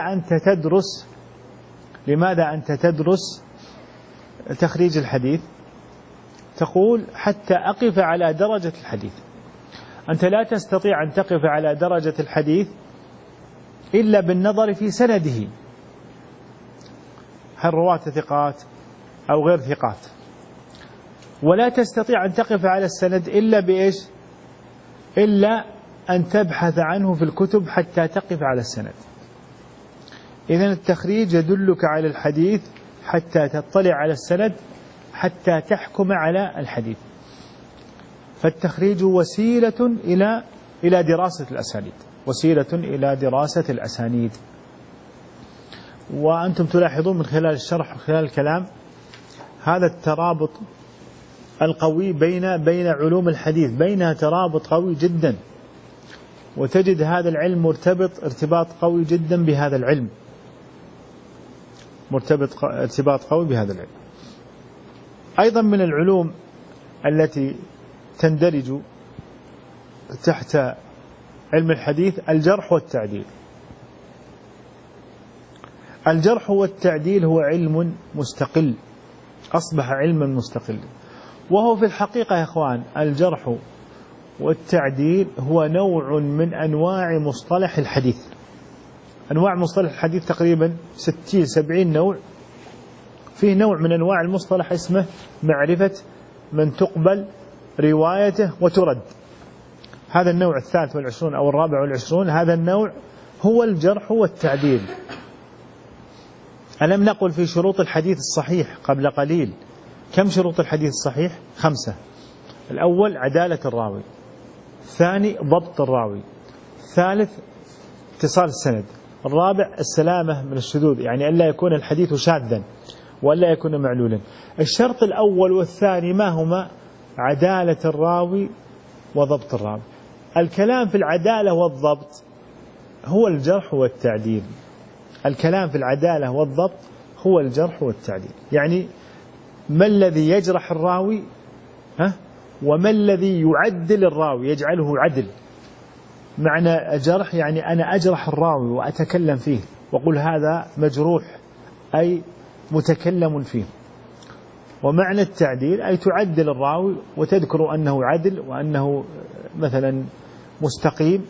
Speaker 1: لماذا أنت تدرس تخريج الحديث، تقول حتى أقف على درجة الحديث. أنت لا تستطيع أن تقف على درجة الحديث إلا بالنظر في سنده، هل رواة ثقات أو غير ثقات، ولا تستطيع أن تقف على السند إلا بإيش؟ إلا أن تبحث عنه في الكتب حتى تقف على السند. إذن التخريج يدلك على الحديث حتى تطلع على السند حتى تحكم على الحديث. فالتخريج وسيلة إلى دراسة الأسانيد، وأنتم تلاحظون من خلال الشرح وخلال الكلام هذا الترابط القوي بين علوم الحديث، بينها ترابط قوي جدا، وتجد هذا العلم مرتبط ارتباط قوي جدا بهذا العلم، ارتباط قوي بهذا العلم. أيضا من العلوم التي تندرج تحت علم الحديث الجرح والتعديل. الجرح والتعديل هو علم مستقل، أصبح علما مستقلا، وهو في الحقيقة يا إخوان الجرح والتعديل هو نوع من أنواع مصطلح الحديث. أنواع مصطلح الحديث تقريبا 60-70 نوع. فيه نوع من أنواع المصطلح اسمه معرفة من تقبل روايته وترد. هذا النوع 23 أو 24، هذا النوع هو الجرح والتعديل. ألم نقل في شروط الحديث الصحيح قبل قليل كم شروط الحديث الصحيح؟ 5. الأول عدالة الراوي، الثاني ضبط الراوي، الثالث اتصال السند، الرابع السلامة من الشذوذ، يعني ألا يكون الحديث شاذا وألا يكون معلولا. الشرط الأول والثاني ما هما؟ عدالة الراوي وضبط الراوي. الكلام في العدالة والضبط هو الجرح والتعديل. الكلام في العدالة والضبط هو الجرح والتعديل، يعني ما الذي يجرح الراوي وما الذي يعدل الراوي يجعله عدل. معنى الجرح يعني أنا أجرح الراوي وأتكلم فيه وأقول هذا مجروح، أي متكلم فيه. ومعنى التعديل أي تعدل الراوي وتذكر أنه عدل وأنه مثلا مستقيم،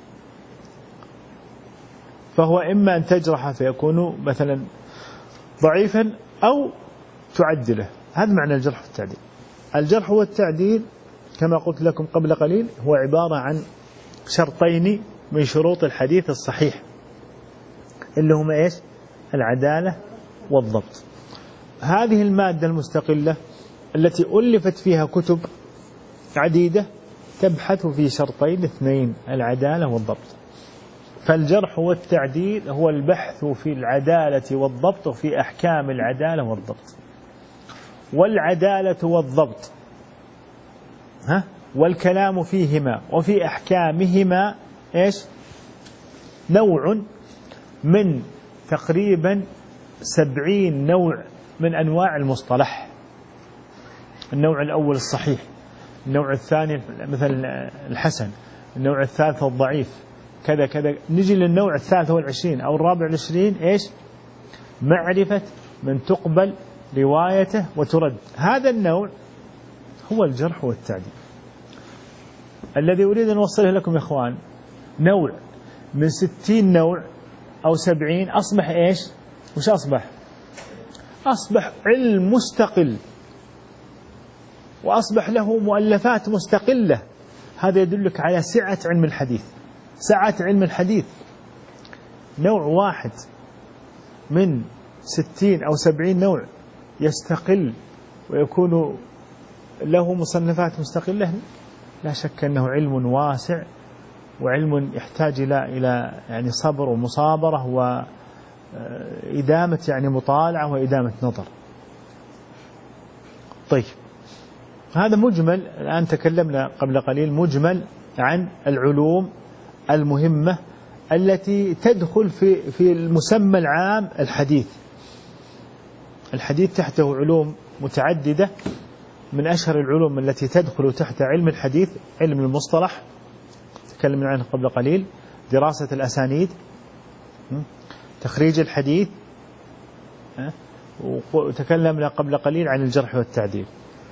Speaker 1: فهو إما أن تجرح فيكون مثلا ضعيفا أو تعدله. هذا معنى الجرح والتعديل. الجرح والتعديل كما قلت لكم قبل قليل هو عبارة عن شرطين من شروط الحديث الصحيح اللي هما إيش؟ العدالة والضبط. هذه المادة المستقلة التي ألفت فيها كتب عديدة تبحث في شرطين اثنين: العدالة والضبط. فالجرح والتعديل هو البحث في العدالة والضبط وفي أحكام العدالة والضبط. والعدالة والضبط والكلام فيهما وفي أحكامهما إيش؟ نوع من تقريبا 70 نوع من أنواع المصطلح. النوع الأول الصحيح، النوع الثاني مثل الحسن، النوع الثالث الضعيف، كذا كذا. نجي للنوع الثالث والعشرين أو الرابع والعشرين إيش؟ معرفة من تقبل روايته وترد. هذا النوع هو الجرح والتعديل الذي أريد أن أوصله لكم يا إخوان. نوع من 60 نوع أو 70 أصبح إيش؟ وش أصبح؟ أصبح علم مستقل وأصبح له مؤلفات مستقلة. هذا يدلك على سعة علم الحديث، سعة علم الحديث. نوع واحد من 60 أو 70 نوع يستقل ويكون له مصنفات مستقلة، لا شك أنه علم واسع وعلم يحتاج إلى يعني صبر ومصابرة وإدامة يعني مطالعة وإدامة نظر. طيب، هذا مجمل. الآن تكلمنا قبل قليل مجمل عن العلوم المهمة التي تدخل في المسمى العام الحديث. الحديث تحته علوم متعددة. من أشهر العلوم التي تدخل تحت علم الحديث علم المصطلح، تكلمنا عنه قبل قليل، دراسة الأسانيد، تخريج الحديث، وتكلمنا قبل قليل عن الجرح والتعديل.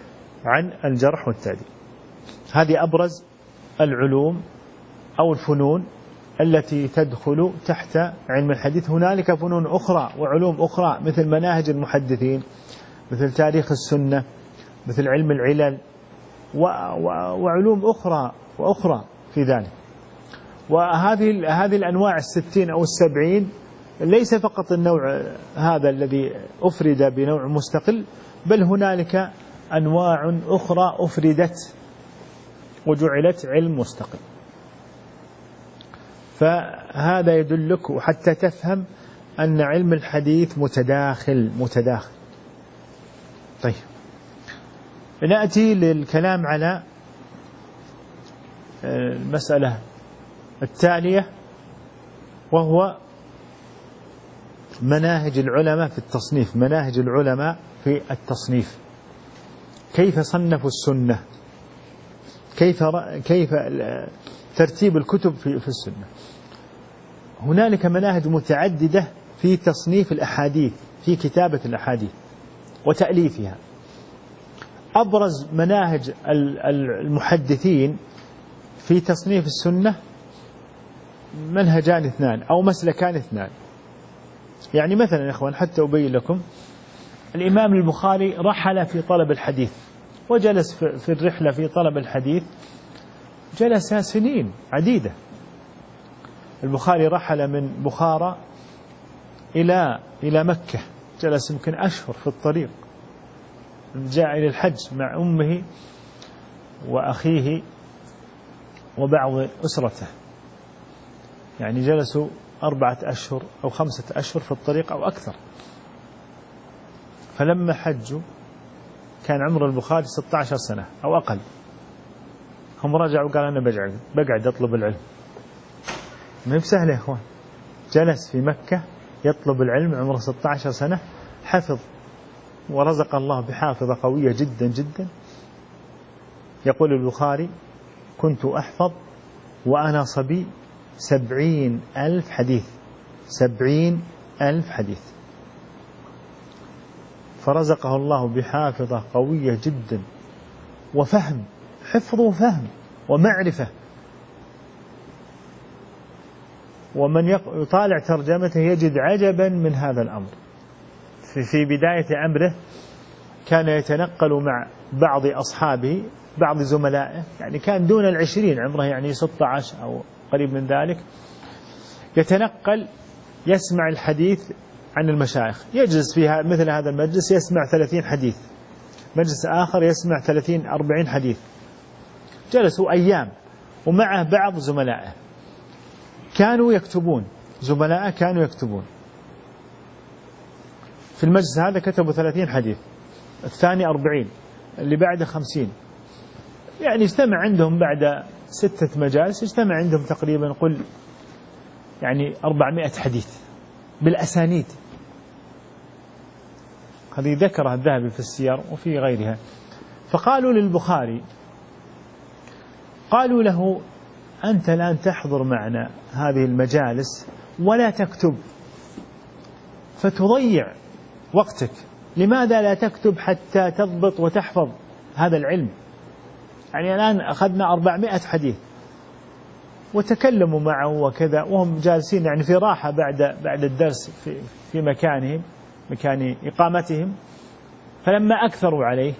Speaker 1: هذه أبرز العلوم أو الفنون التي تدخل تحت علم الحديث. هنالك فنون أخرى وعلوم أخرى مثل مناهج المحدثين، مثل تاريخ السنة، مثل علم العلل، وعلوم أخرى في ذلك. وهذه الأنواع 60 أو 70 ليس فقط النوع هذا الذي أفرد بنوع مستقل، بل هنالك أنواع أخرى أفردت وجعلت علم مستقل. فهذا يدلك وحتى تفهم أن علم الحديث متداخل. طيب، نأتي للكلام على المسألة التالية، وهو مناهج العلماء في التصنيف. مناهج العلماء في التصنيف، كيف صنفوا السنة، كيف ترتيب الكتب في السنة. هنالك مناهج متعددة في تصنيف الأحاديث، في كتابة الأحاديث وتأليفها. أبرز مناهج المحدثين في تصنيف السنة منهجان اثنان أو مسلكان اثنان. يعني مثلا يا إخوان حتى أبين لكم، الإمام البخاري رحل في طلب الحديث وجلس في الرحلة في طلب الحديث، جلس سنين عديدة. البخاري رحل من بخارى إلى مكة، جلس يمكن أشهر في الطريق. جاء إلى الحج مع أمه وأخيه وبعض أسرته، يعني جلسوا 4 أشهر أو 5 أشهر في الطريق أو أكثر. فلما حجوا كان عمر البخاري 16 سنة أو أقل. هم رجعوا قال أنا بقعد أطلب العلم. ما هي بسهلة يا إخوان. جلس في مكة يطلب العلم عمره 16 سنة، حفظ ورزق الله بحافظة قوية جدا جدا. يقول البخاري: كنت أحفظ وأنا صبي 70,000 حديث. 70,000 حديث. فرزقه الله بحافظة قوية جدا وفهم، حفظ وفهم ومعرفة. ومن يطالع ترجمته يجد عجبا من هذا الأمر. في بداية أمره كان يتنقل مع بعض أصحابه، بعض زملائه، يعني كان دون 20 عمره، يعني 16 أو قريب من ذلك، يتنقل يسمع الحديث عن المشايخ، يجلس في مثل هذا المجلس يسمع 30 حديث، مجلس آخر يسمع 30-40 حديث، جلسوا أيام، ومعه بعض زملائه كانوا يكتبون، زملائه كانوا يكتبون. في المجلس هذا كتبوا 30 حديث، الثاني 40، اللي بعده 50، يعني اجتمع عندهم بعد 6 مجالس اجتمع عندهم تقريبا قل يعني 400 حديث بالأسانيد. هذه ذكرها الذهبي في السير وفي غيرها. فقالوا للبخاري، قالوا له: أنت الآن تحضر معنا هذه المجالس ولا تكتب، فتضيع وقتك، لماذا لا تكتب حتى تضبط وتحفظ هذا العلم؟ يعني الآن أخذنا 400 حديث، وتكلموا معه وكذا وهم جالسين يعني في راحة بعد الدرس في مكانهم، مكان إقامتهم. فلما أكثروا عليه،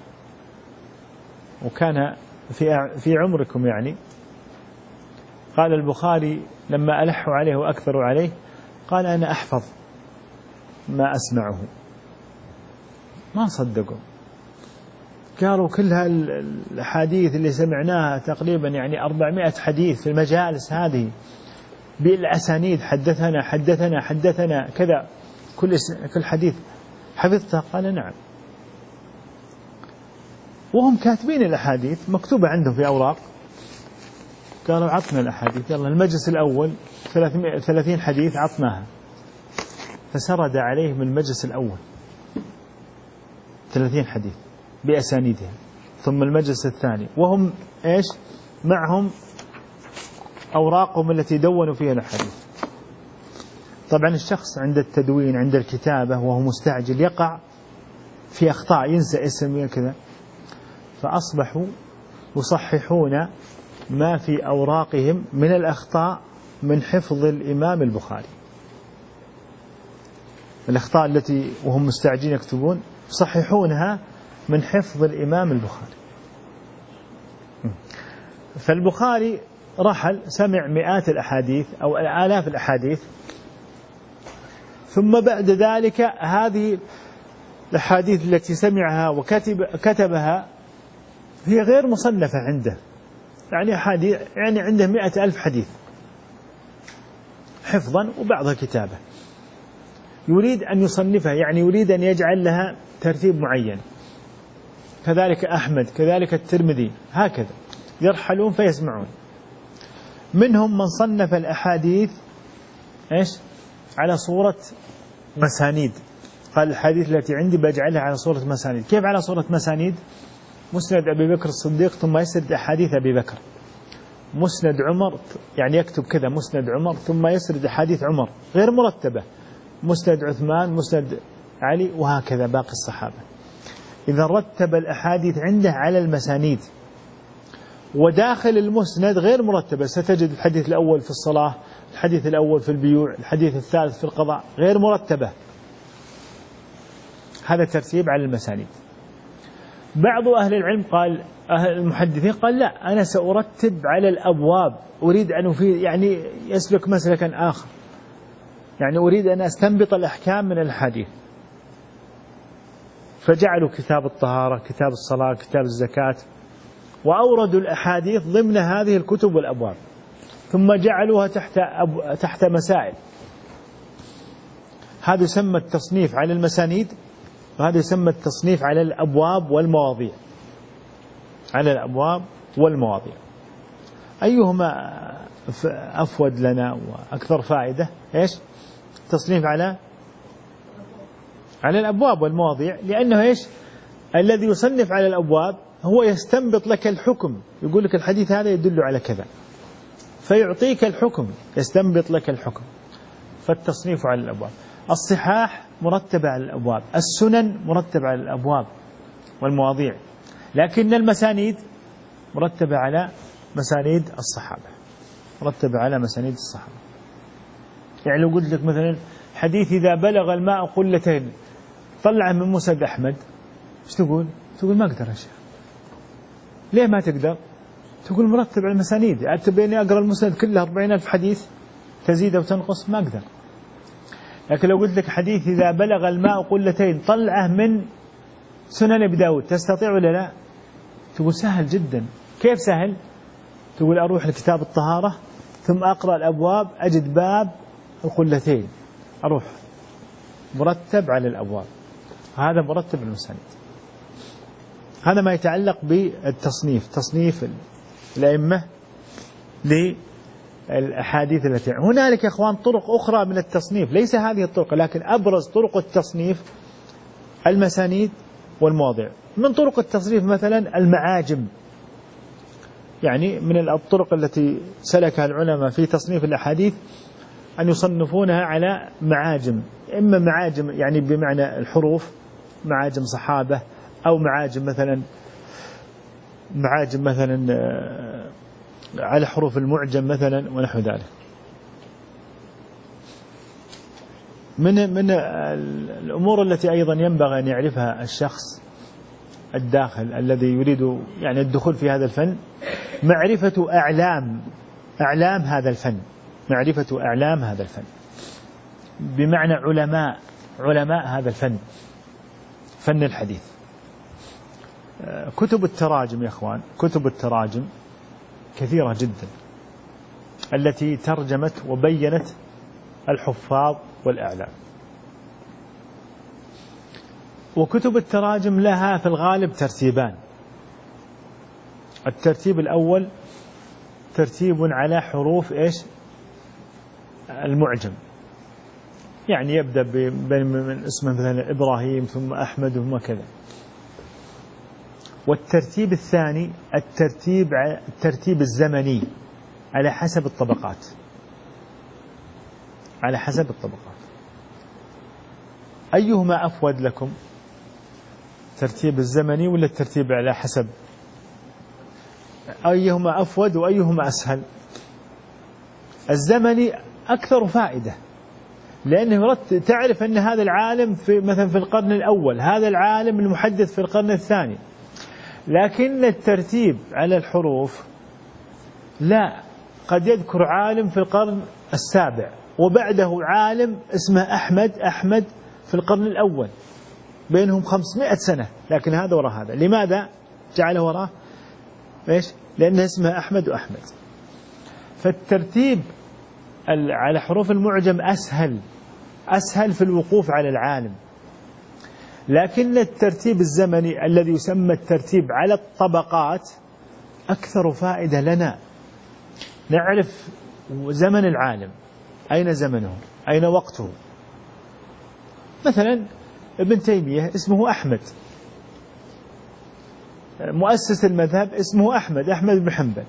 Speaker 1: وكان في عمركم يعني، قال البخاري لما ألحوا عليه وأكثروا عليه قال: أنا أحفظ ما أسمعه. ما صدقوا، قالوا كل الحديث اللي سمعناها تقريبا يعني 400 حديث في المجالس هذه بالأسانيد، حدثنا كذا، كل حديث حفظتها؟ قال: نعم. وهم كاتبين الأحاديث مكتوبة عندهم في أوراق. قالوا: عطنا الأحاديث، يلا المجلس الأول 30 حديث عطناها. فسرد عليهم المجلس الأول 30 حديث بأسانيدها، ثم المجلس الثاني وهم إيش معهم أوراقهم التي دونوا فيها الحديث. طبعا الشخص عند التدوين عند الكتابة وهو مستعجل يقع في أخطاء، ينسى اسم كذا، فأصبحوا يصححون ما في أوراقهم من الأخطاء من حفظ الإمام البخاري. الأخطاء التي وهم مستعجلين يكتبون يصححونها من حفظ الإمام البخاري. فالبخاري رحل، سمع مئات الأحاديث أو آلاف الأحاديث، ثم بعد ذلك هذه الأحاديث التي سمعها وكتبها هي غير مصنفة عنده، يعني أحاديث يعني عنده 100,000 حديث حفظا وبعضها كتابة، يريد أن يصنفها، يعني يريد أن يجعل لها ترتيب معين. كذلك أحمد، كذلك الترمذي، هكذا يرحلون فيسمعون. منهم من صنف الأحاديث إيش على صورة مسانيد، قال: الحديث التي عندي بجعلها على صورة مسانيد. كيف على صورة مسانيد؟ مسند أبي بكر الصديق ثم يسرد أحاديث أبي بكر، مسند عمر، يعني يكتب كذا مسند عمر ثم يسرد أحاديث عمر غير مرتبة، مسند عثمان، مسند علي، وهكذا باقي الصحابة. إذا رتب الأحاديث عنده على المسانيد. وداخل المسند غير مرتبة، ستجد الحديث الأول في الصلاة، الحديث الأول في البيوع، الحديث الثالث في القضاء، غير مرتبة. هذا ترتيب على المسانيد. بعض أهل العلم قال، أهل المحدثين قال: لا، أنا سأرتب على الأبواب، أريد أن أفيد، يعني يسلك مسلكا آخر، يعني أريد أن أستنبط الأحكام من الحديث. فجعلوا كتاب الطهارة، كتاب الصلاة، كتاب الزكاة، وأوردوا الأحاديث ضمن هذه الكتب والأبواب، ثم جعلوها تحت مسائل. هذا يسمى التصنيف على المسانيد، وهذا يسمى التصنيف على الأبواب والمواضيع. على الأبواب والمواضيع أيهما أفود لنا وأكثر فائدة؟ إيش؟ التصنيف على الأبواب والمواضيع، لأنه إيش؟ الذي يصنف على الأبواب هو يستنبط لك الحكم، يقول لك الحديث هذا يدل على كذا، فيعطيك الحكم، يستنبط لك الحكم. فالتصنيف على الأبواب. الصحاح مرتبة على الأبواب، السنن مرتبة على الأبواب والمواضيع، لكن المسانيد مرتبة على مسانيد الصحابة، مرتبة على مسانيد الصحابة. يعني لو قلت لك مثلا حديث إذا بلغ الماء قلتين طلع من مسند أحمد، ايش تقول؟ تقول ما أقدر يا شيخ. ليه ما تقدر؟ تقول مرتب على المسانيد. أتبيني أقرأ المسند كله 40,000 حديث تزيد أو تنقص؟ ما أقدر. لكن لو قلت لك حديث إذا بلغ الماء قلتين طلعه من سنن أبي داود، تستطيع ولا لا؟ تقول سهل جدا. كيف سهل؟ تقول أروح لكتاب الطهارة ثم أقرأ الأبواب أجد باب القلتين، أروح مرتب على الأبواب. هذا مرتب المسانيد. هذا ما يتعلق بالتصنيف، تصنيف الأئمة للأحاديث التي هنالك. يا إخوان طرق أخرى من التصنيف، ليس هذه الطرق، لكن أبرز طرق التصنيف المسانيد والمواضع. من طرق التصنيف مثلا المعاجم، يعني من الطرق التي سلكها العلماء في تصنيف الأحاديث أن يصنفونها على معاجم، إما معاجم يعني بمعنى الحروف، معاجم صحابة، أو معاجم مثلا على حروف المعجم مثلا ونحو ذلك. من الأمور التي أيضا ينبغي أن يعرفها الشخص الداخل الذي يريد يعني الدخول في هذا الفن، معرفة أعلام هذا الفن، معرفة أعلام هذا الفن، بمعنى علماء هذا الفن، فن الحديث. كتب التراجم يا أخوان، كتب التراجم كثيرة جدا التي ترجمت وبينت الحفاظ والأعلام. وكتب التراجم لها في الغالب ترتيبان. الترتيب الأول ترتيب على حروف إيش؟ المعجم، يعني يبدأ من اسمه مثلا إبراهيم ثم أحمد ثم كذا. والترتيب الثاني الترتيب الزمني على حسب الطبقات، على حسب الطبقات. أيهما أفود لكم؟ الترتيب الزمني ولا الترتيب على حسب؟ أيهما أفود وأيهما أسهل؟ الزمني أكثر فائدة، لأنه تعرف أن هذا العالم مثلا في القرن الأول، هذا العالم المحدث في القرن الثاني. لكن الترتيب على الحروف لا، قد يذكر عالم في القرن السابع وبعده عالم اسمه أحمد في القرن الأول، بينهم 500 سنة، لكن هذا وراء هذا. لماذا جعله وراء؟ إيش؟ لأنه اسمه أحمد وأحمد. فالترتيب على حروف المعجم أسهل في الوقوف على العالم. لكن الترتيب الزمني الذي يسمى الترتيب على الطبقات أكثر فائدة لنا. نعرف زمن العالم، أين زمنه، أين وقته. مثلا ابن تيمية اسمه أحمد، مؤسس المذهب اسمه أحمد بن حنبل.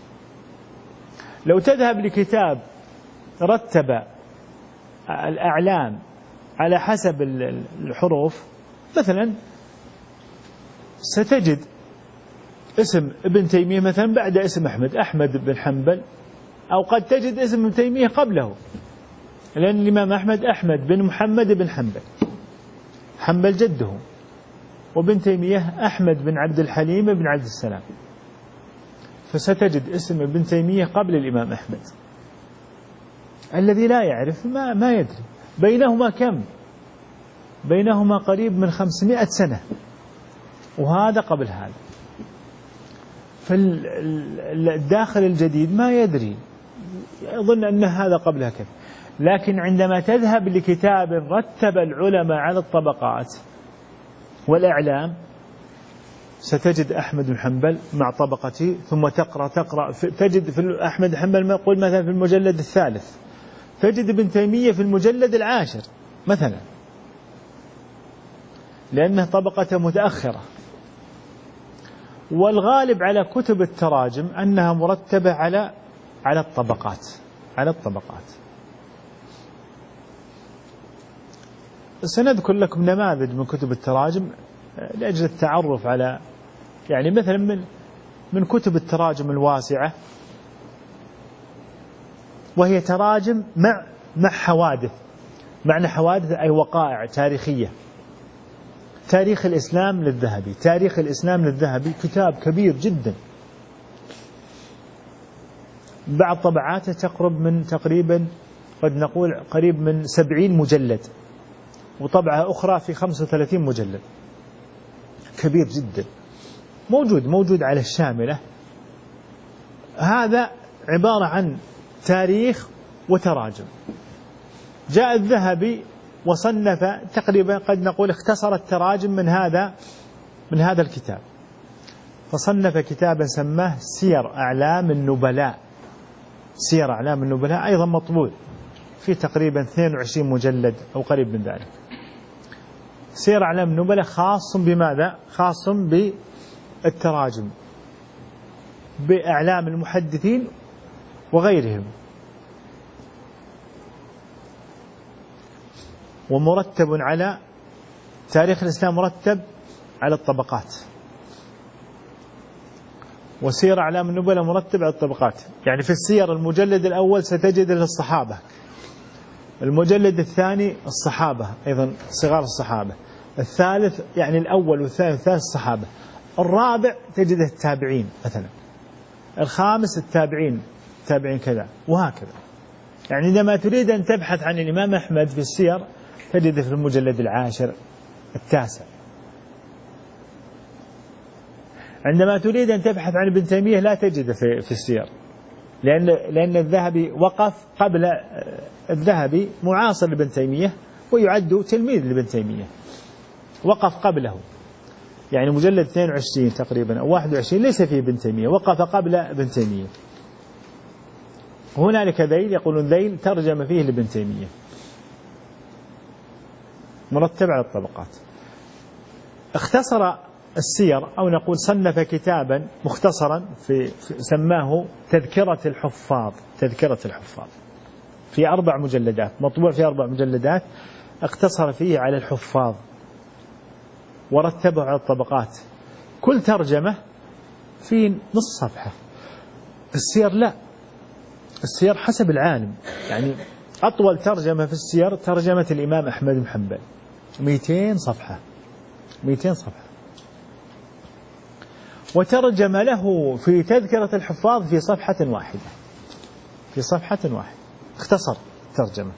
Speaker 1: لو تذهب لكتاب رتب الأعلام على حسب الحروف مثلا ستجد اسم ابن تيمية مثلا بعد اسم أحمد بن حنبل، أو قد تجد اسم ابن تيمية قبله، لأن الإمام أحمد بن محمد بن حنبل جده، وابن تيمية أحمد بن عبد الحليم بن عبد السلام، فستجد اسم ابن تيمية قبل الإمام أحمد. الذي لا يعرف ما يدري. بينهما كم؟ بينهما قريب من 500 سنة، وهذا قبل هذا. فالداخل الجديد ما يدري، يظن أن هذا قبلها كذا. لكن عندما تذهب لكتاب رتب العلماء على الطبقات والأعلام ستجد أحمد بن حنبل مع طبقته، ثم تقرأ تجد في أحمد بن حنبل ما يقول مثلا في المجلد الثالث، تجد ابن تيمية في المجلد العاشر مثلا، لأنه طبقة متأخرة. والغالب على كتب التراجم أنها مرتبة على الطبقات. سنذكر لكم نماذج من كتب التراجم لأجل التعرف على، يعني مثلا من كتب التراجم الواسعة، وهي تراجم مع حوادث. معنى حوادث أي وقائع تاريخية. تاريخ الإسلام للذهبي. تاريخ الإسلام للذهبي كتاب كبير جدا، بعض طبعاته تقرب من تقريبا قد نقول قريب من 70 مجلد، وطبعة أخرى في 35 مجلد، كبير جدا، موجود على الشاملة. هذا عبارة عن تاريخ وتراجم. جاء الذهبي وصنف تقريبا قد نقول اختصر التراجم من هذا الكتاب، فصنف كتابا سماه سير أعلام النبلاء. سير أعلام النبلاء أيضا مطبوع في تقريبا 22 مجلد أو قريب من ذلك. سير أعلام النبلاء خاص بماذا؟ خاص بالتراجم، بأعلام المحدثين وغيرهم، ومرتب على تاريخ الإسلام، مرتب على الطبقات. وسير أعلام النبلاء مرتب على الطبقات. يعني في السير المجلد الأول ستجد للصحابة، المجلد الثاني الصحابة أيضا صغار الصحابة، الثالث يعني الأول والثاني والثالث الصحابة، الرابع تجده التابعين مثلا، الخامس التابعين كذا وهكذا. يعني عندما تريد أن تبحث عن الإمام أحمد في السير تجده في المجلد العاشر التاسع. عندما تريد أن تبحث عن ابن تيمية لا تجده في السير، لأن الذهبي وقف قبل، الذهبي معاصر لابن تيمية ويعد تلميذ لابن تيمية، وقف قبله. يعني مجلد 22 تقريبا أو 21 ليس فيه ابن تيمية، وقف قبل ابن تيمية. هنالك ذيل يقولون ذيل ترجم فيه لابن تيمية، مرتب على الطبقات. اختصر السير أو نقول صنف كتابا مختصرا سماه تذكرة الحفاظ. تذكرة الحفاظ في 4 مجلدات، مطبوع في 4 مجلدات، اقتصر فيه على الحفاظ ورتبه على الطبقات. كل ترجمة في نص صفحة. السير لا، السير حسب العالم. يعني أطول ترجمة في السير ترجمة الإمام أحمد بن حنبل 200 صفحة، 200 صفحة. وترجم له في تذكرة الحفاظ في صفحة واحدة، في صفحة واحدة اختصر ترجمة.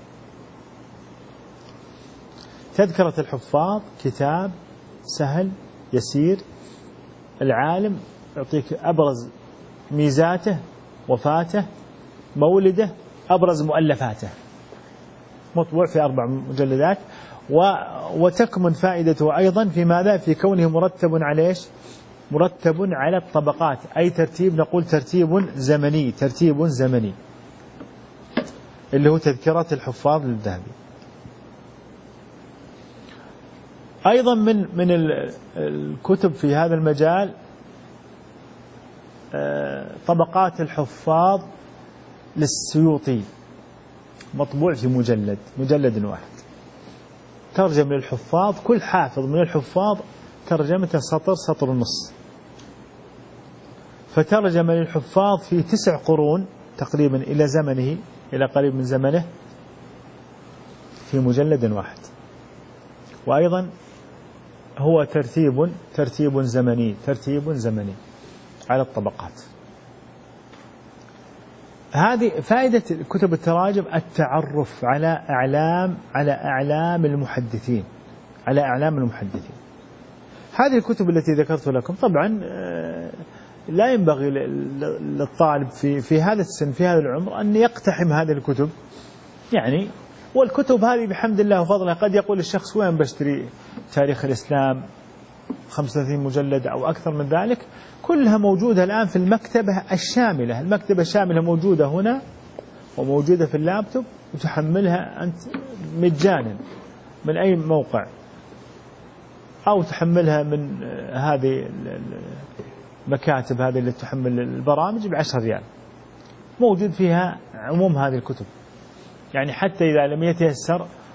Speaker 1: تذكرة الحفاظ كتاب سهل يسير، العالم يعطيك أبرز ميزاته، وفاته، مولده، أبرز مؤلفاته، مطبوع في 4 مجلدات. وتكمن فائدته أيضا في ماذا؟ في كونه مرتب على إيش؟ مرتب على الطبقات، أي ترتيب نقول ترتيب زمني، ترتيب زمني اللي هو تذكرة الحفاظ للذهبي. أيضا من الكتب في هذا المجال طبقات الحفاظ للسيوطي، مطبوع في مجلد واحد. ترجم للحفاظ، كل حافظ من الحفاظ ترجمته سطر ونص. فترجم للحفاظ في 9 قرون تقريبا إلى زمنه، إلى قريب من زمنه، في مجلد واحد. وأيضا هو ترتيب زمني على الطبقات. هذه فائدة كتب التراجم، التعرف على أعلام المحدثين، هذه الكتب التي ذكرت لكم. طبعا لا ينبغي للطالب في هذا السن، في هذا العمر، أن يقتحم هذه الكتب. يعني والكتب هذه بحمد الله وفضله، قد يقول الشخص وين بشتري تاريخ الإسلام 35 مجلد أو أكثر من ذلك؟ كلها موجودة الآن في المكتبة الشاملة. المكتبة الشاملة موجودة هنا وموجودة في اللابتوب، وتحملها أنت مجانا من أي موقع، أو تحملها من هذه المكاتب هذه اللي تحمل البرامج ب10 ريال، موجود فيها عموم هذه الكتب. يعني حتى إذا لم يتيسر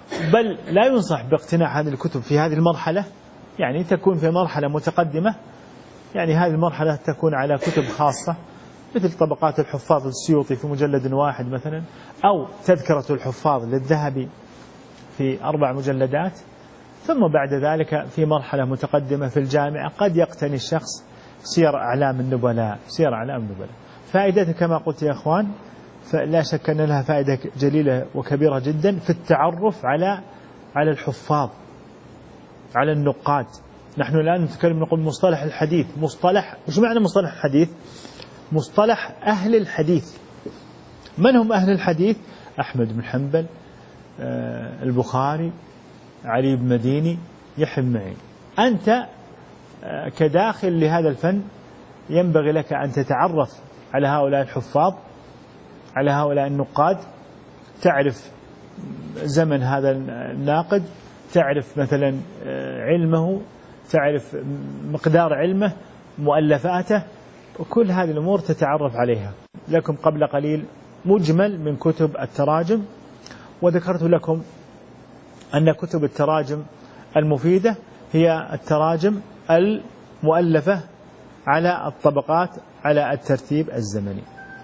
Speaker 1: بل لا ينصح باقتناء هذه الكتب في هذه المرحلة، يعني تكون في مرحلة متقدمة، يعني هذه المرحلة تكون على كتب خاصة مثل طبقات الحفاظ السيوطي في مجلد واحد مثلا، أو تذكرة الحفاظ للذهبي في 4 مجلدات. ثم بعد ذلك في مرحلة متقدمة في الجامعة قد يقتني الشخص سير أعلام النبلاء. سير أعلام النبلاء فائدتها كما قلت يا أخوان، فلا شك أن لها فائدة جليلة وكبيرة جدا في التعرف على الحفاظ، على النقاد. نحن الآن نتكلم نقول مصطلح الحديث. مصطلح، وش معنى مصطلح الحديث؟ مصطلح أهل الحديث. من هم أهل الحديث؟ أحمد بن حنبل، البخاري، علي بن مديني، يحيى بن معين. أنت كداخل لهذا الفن ينبغي لك أن تتعرف على هؤلاء الحفاظ، على هؤلاء النقاد، تعرف زمن هذا الناقد، تعرف مثلا علمه، تعرف مقدار علمه، مؤلفاته، وكل هذه الأمور تتعرف عليها. لكم قبل قليل مجمل من كتب التراجم، وذكرت لكم أن كتب التراجم المفيدة هي التراجم المؤلفة على الطبقات على الترتيب الزمني.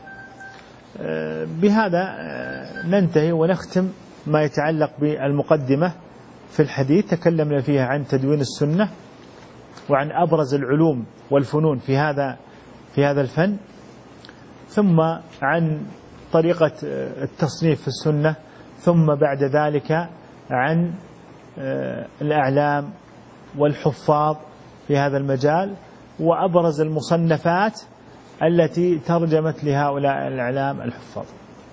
Speaker 1: بهذا ننتهي ونختم ما يتعلق بالمقدمة في الحديث. تكلمنا فيها عن تدوين السنة وعن أبرز العلوم والفنون في هذا الفن، ثم عن طريقة التصنيف في السنة، ثم بعد ذلك عن الأعلام والحفاظ في هذا المجال، وأبرز المصنفات التي ترجمت لهؤلاء الأعلام الحفاظ.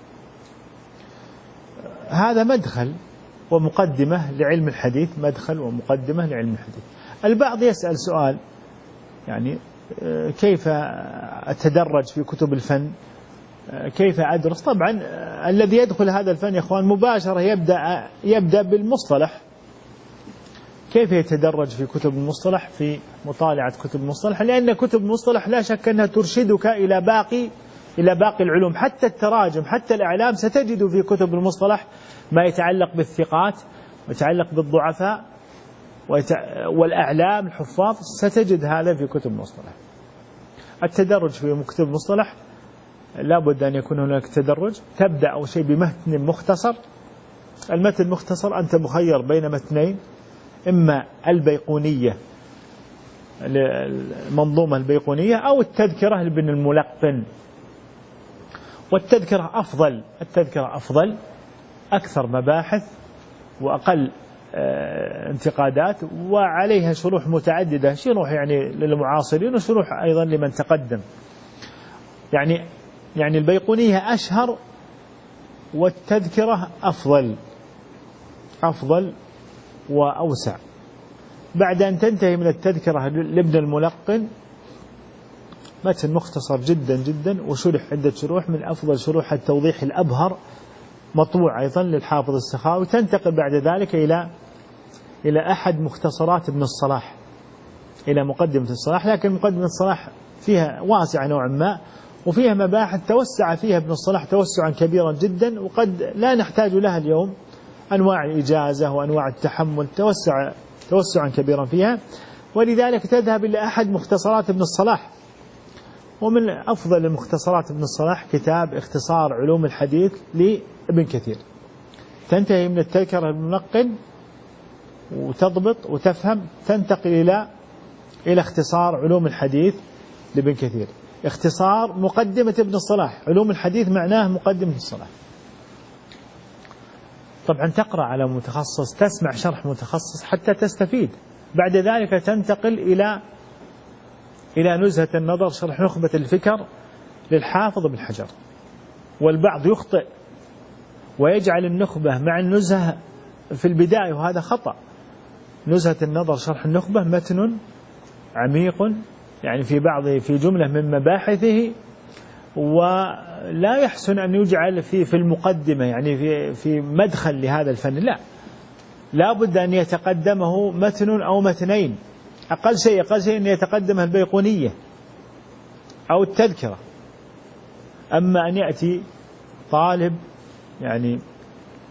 Speaker 1: هذا مدخل ومقدمة لعلم الحديث، مدخل ومقدمة لعلم الحديث. البعض يسأل سؤال، يعني كيف أتدرج في كتب الفن، كيف أدرس؟ طبعا الذي يدخل هذا الفن يا أخوان مباشرة يبدأ بالمصطلح. كيف يتدرج في كتب المصطلح، في مطالعة كتب المصطلح؟ لأن كتب المصطلح لا شك أنها ترشدك إلى باقي العلوم، حتى التراجم، حتى الأعلام ستجد في كتب المصطلح ما يتعلق بالثقات ويتعلق بالضعفاء والأعلام الحفاظ، ستجد هذا في كتب المصطلح. التدرج في كتب المصطلح لا بد أن يكون هناك تدرج. تبدأ أول شيء بمتن مختصر. المتن المختصر أنت مخير بين متنين، إما البيقونية، المنظومة البيقونية، أو التذكرة لابن الملقن. والتذكرة أفضل، التذكرة أفضل، أكثر مباحث وأقل انتقادات، وعليها شروح متعددة، شروح يعني للمعاصرين وشروح أيضا لمن تقدم. يعني البيقونية أشهر والتذكرة أفضل وأوسع. بعد أن تنتهي من التذكرة لابن الملقن متن مختصر جدا جدا وشرح عدة شروح، من أفضل شروح التوضيح الأبهر مطبوع أيضا للحافظ السخاوي. تنتقل بعد ذلك إلى أحد مختصرات ابن الصلاح، إلى مقدمة الصلاح، لكن مقدمة الصلاح فيها واسعة نوعا ما، وفيها مباحث توسع فيها ابن الصلاح توسعا كبيرا جدا، وقد لا نحتاج لها اليوم. أنواع الإجازة وأنواع التحمل توسعا كبيرا فيها، ولذلك تذهب إلى أحد مختصرات ابن الصلاح. ومن أفضل المختصرات ابن الصلاح كتاب اختصار علوم الحديث لابن كثير. تنتهي من التذكرة المنقل وتضبط وتفهم، تنتقل إلى اختصار علوم الحديث لابن كثير. اختصار مقدمة ابن الصلاح، علوم الحديث معناه مقدمة الصلاح. طبعا تقرأ على متخصص، تسمع شرح متخصص حتى تستفيد. بعد ذلك تنتقل إلى نزهة النظر، شرح نخبة الفكر للحافظ ابن حجر. والبعض يخطئ ويجعل النخبة مع النزهة في البداية، وهذا خطأ. نزهة النظر شرح النخبة متن عميق، يعني في جملة من مباحثه، ولا يحسن أن يجعل في المقدمة، يعني في مدخل لهذا الفن. لا بد أن يتقدمه متن أو متنين، أقل شيء أن يتقدمه البيقونية أو التذكرة. أما أن يأتي طالب يعني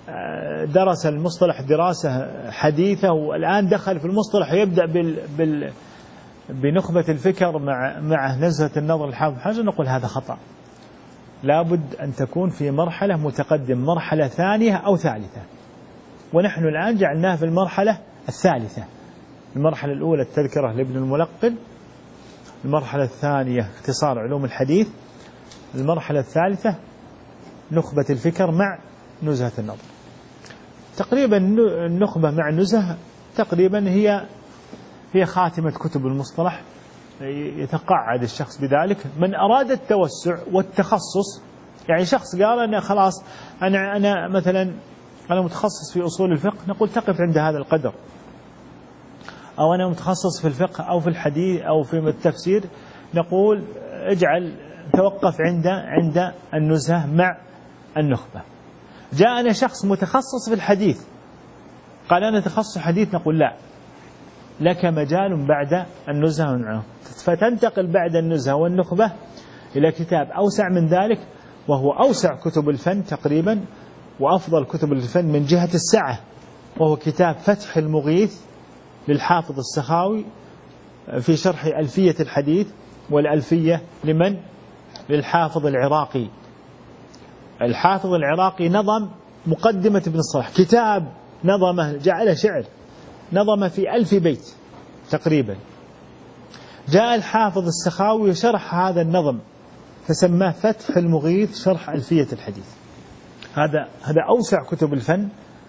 Speaker 1: درس المصطلح دراسة حديثة والآن دخل في المصطلح يبدأ بنخبة الفكر مع نزهة النظر الحافظ حجر، نقول هذا خطأ. لابد أن تكون في مرحلة متقدم، مرحلة ثانية أو ثالثة، ونحن الآن جعلناها في المرحلة الثالثة. المرحلة الأولى التذكرة لابن الملقن، المرحلة الثانية اختصار علوم الحديث، المرحلة الثالثة نخبة الفكر مع نزهة النظر. تقريبا النخبة مع النزهة تقريبا هي خاتمة كتب المصطلح. يتقاعد الشخص بذلك. من أراد التوسع والتخصص، يعني شخص قال أنا خلاص أنا مثلا أنا متخصص في أصول الفقه، نقول تقف عند هذا القدر. أو أنا متخصص في الفقه أو في الحديث أو في التفسير، نقول توقف عند النزهة مع النخبة. جاءنا شخص متخصص في الحديث قال أنا تخصص حديث، نقول لا، لك مجال بعد النزهة والنخبة، فتنتقل بعد النزهة والنخبة إلى كتاب أوسع من ذلك، وهو أوسع كتب الفن تقريبا وأفضل كتب الفن من جهة السعة، وهو كتاب فتح المغيث للحافظ السخاوي في شرح ألفية الحديث. والألفية لمن؟ للحافظ العراقي. الحافظ العراقي نظم مقدمة ابن الصلاح، كتاب نظمه جعله شعر، نظم في 1000 بيت تقريبا. جاء الحافظ السخاوي وشرح هذا النظم فسماه فتح المغيث شرح ألفية الحديث. هذا أوسع كتب الفن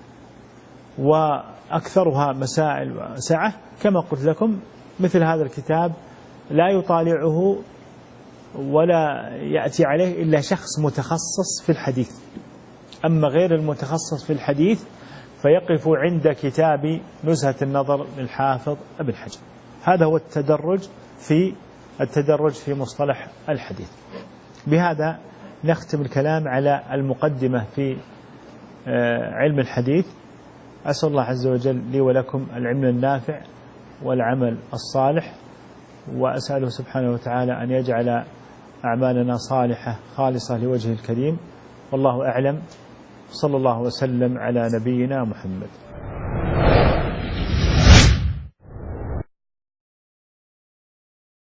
Speaker 1: وأكثرها مسائل وسعة. كما قلت لكم مثل هذا الكتاب لا يطالعه ولا يأتي عليه إلا شخص متخصص في الحديث، أما غير المتخصص في الحديث فيقف عند كتاب نزهة النظر للحافظ ابن حجر. هذا هو التدرج في مصطلح الحديث. بهذا نختم الكلام على المقدمة في علم الحديث. أسأل الله عز وجل لي ولكم العلم النافع والعمل الصالح، وأسأله سبحانه وتعالى أن يجعل أعمالنا صالحة خالصة لوجهه الكريم. والله أعلم. صلى الله وسلم على نبينا محمد.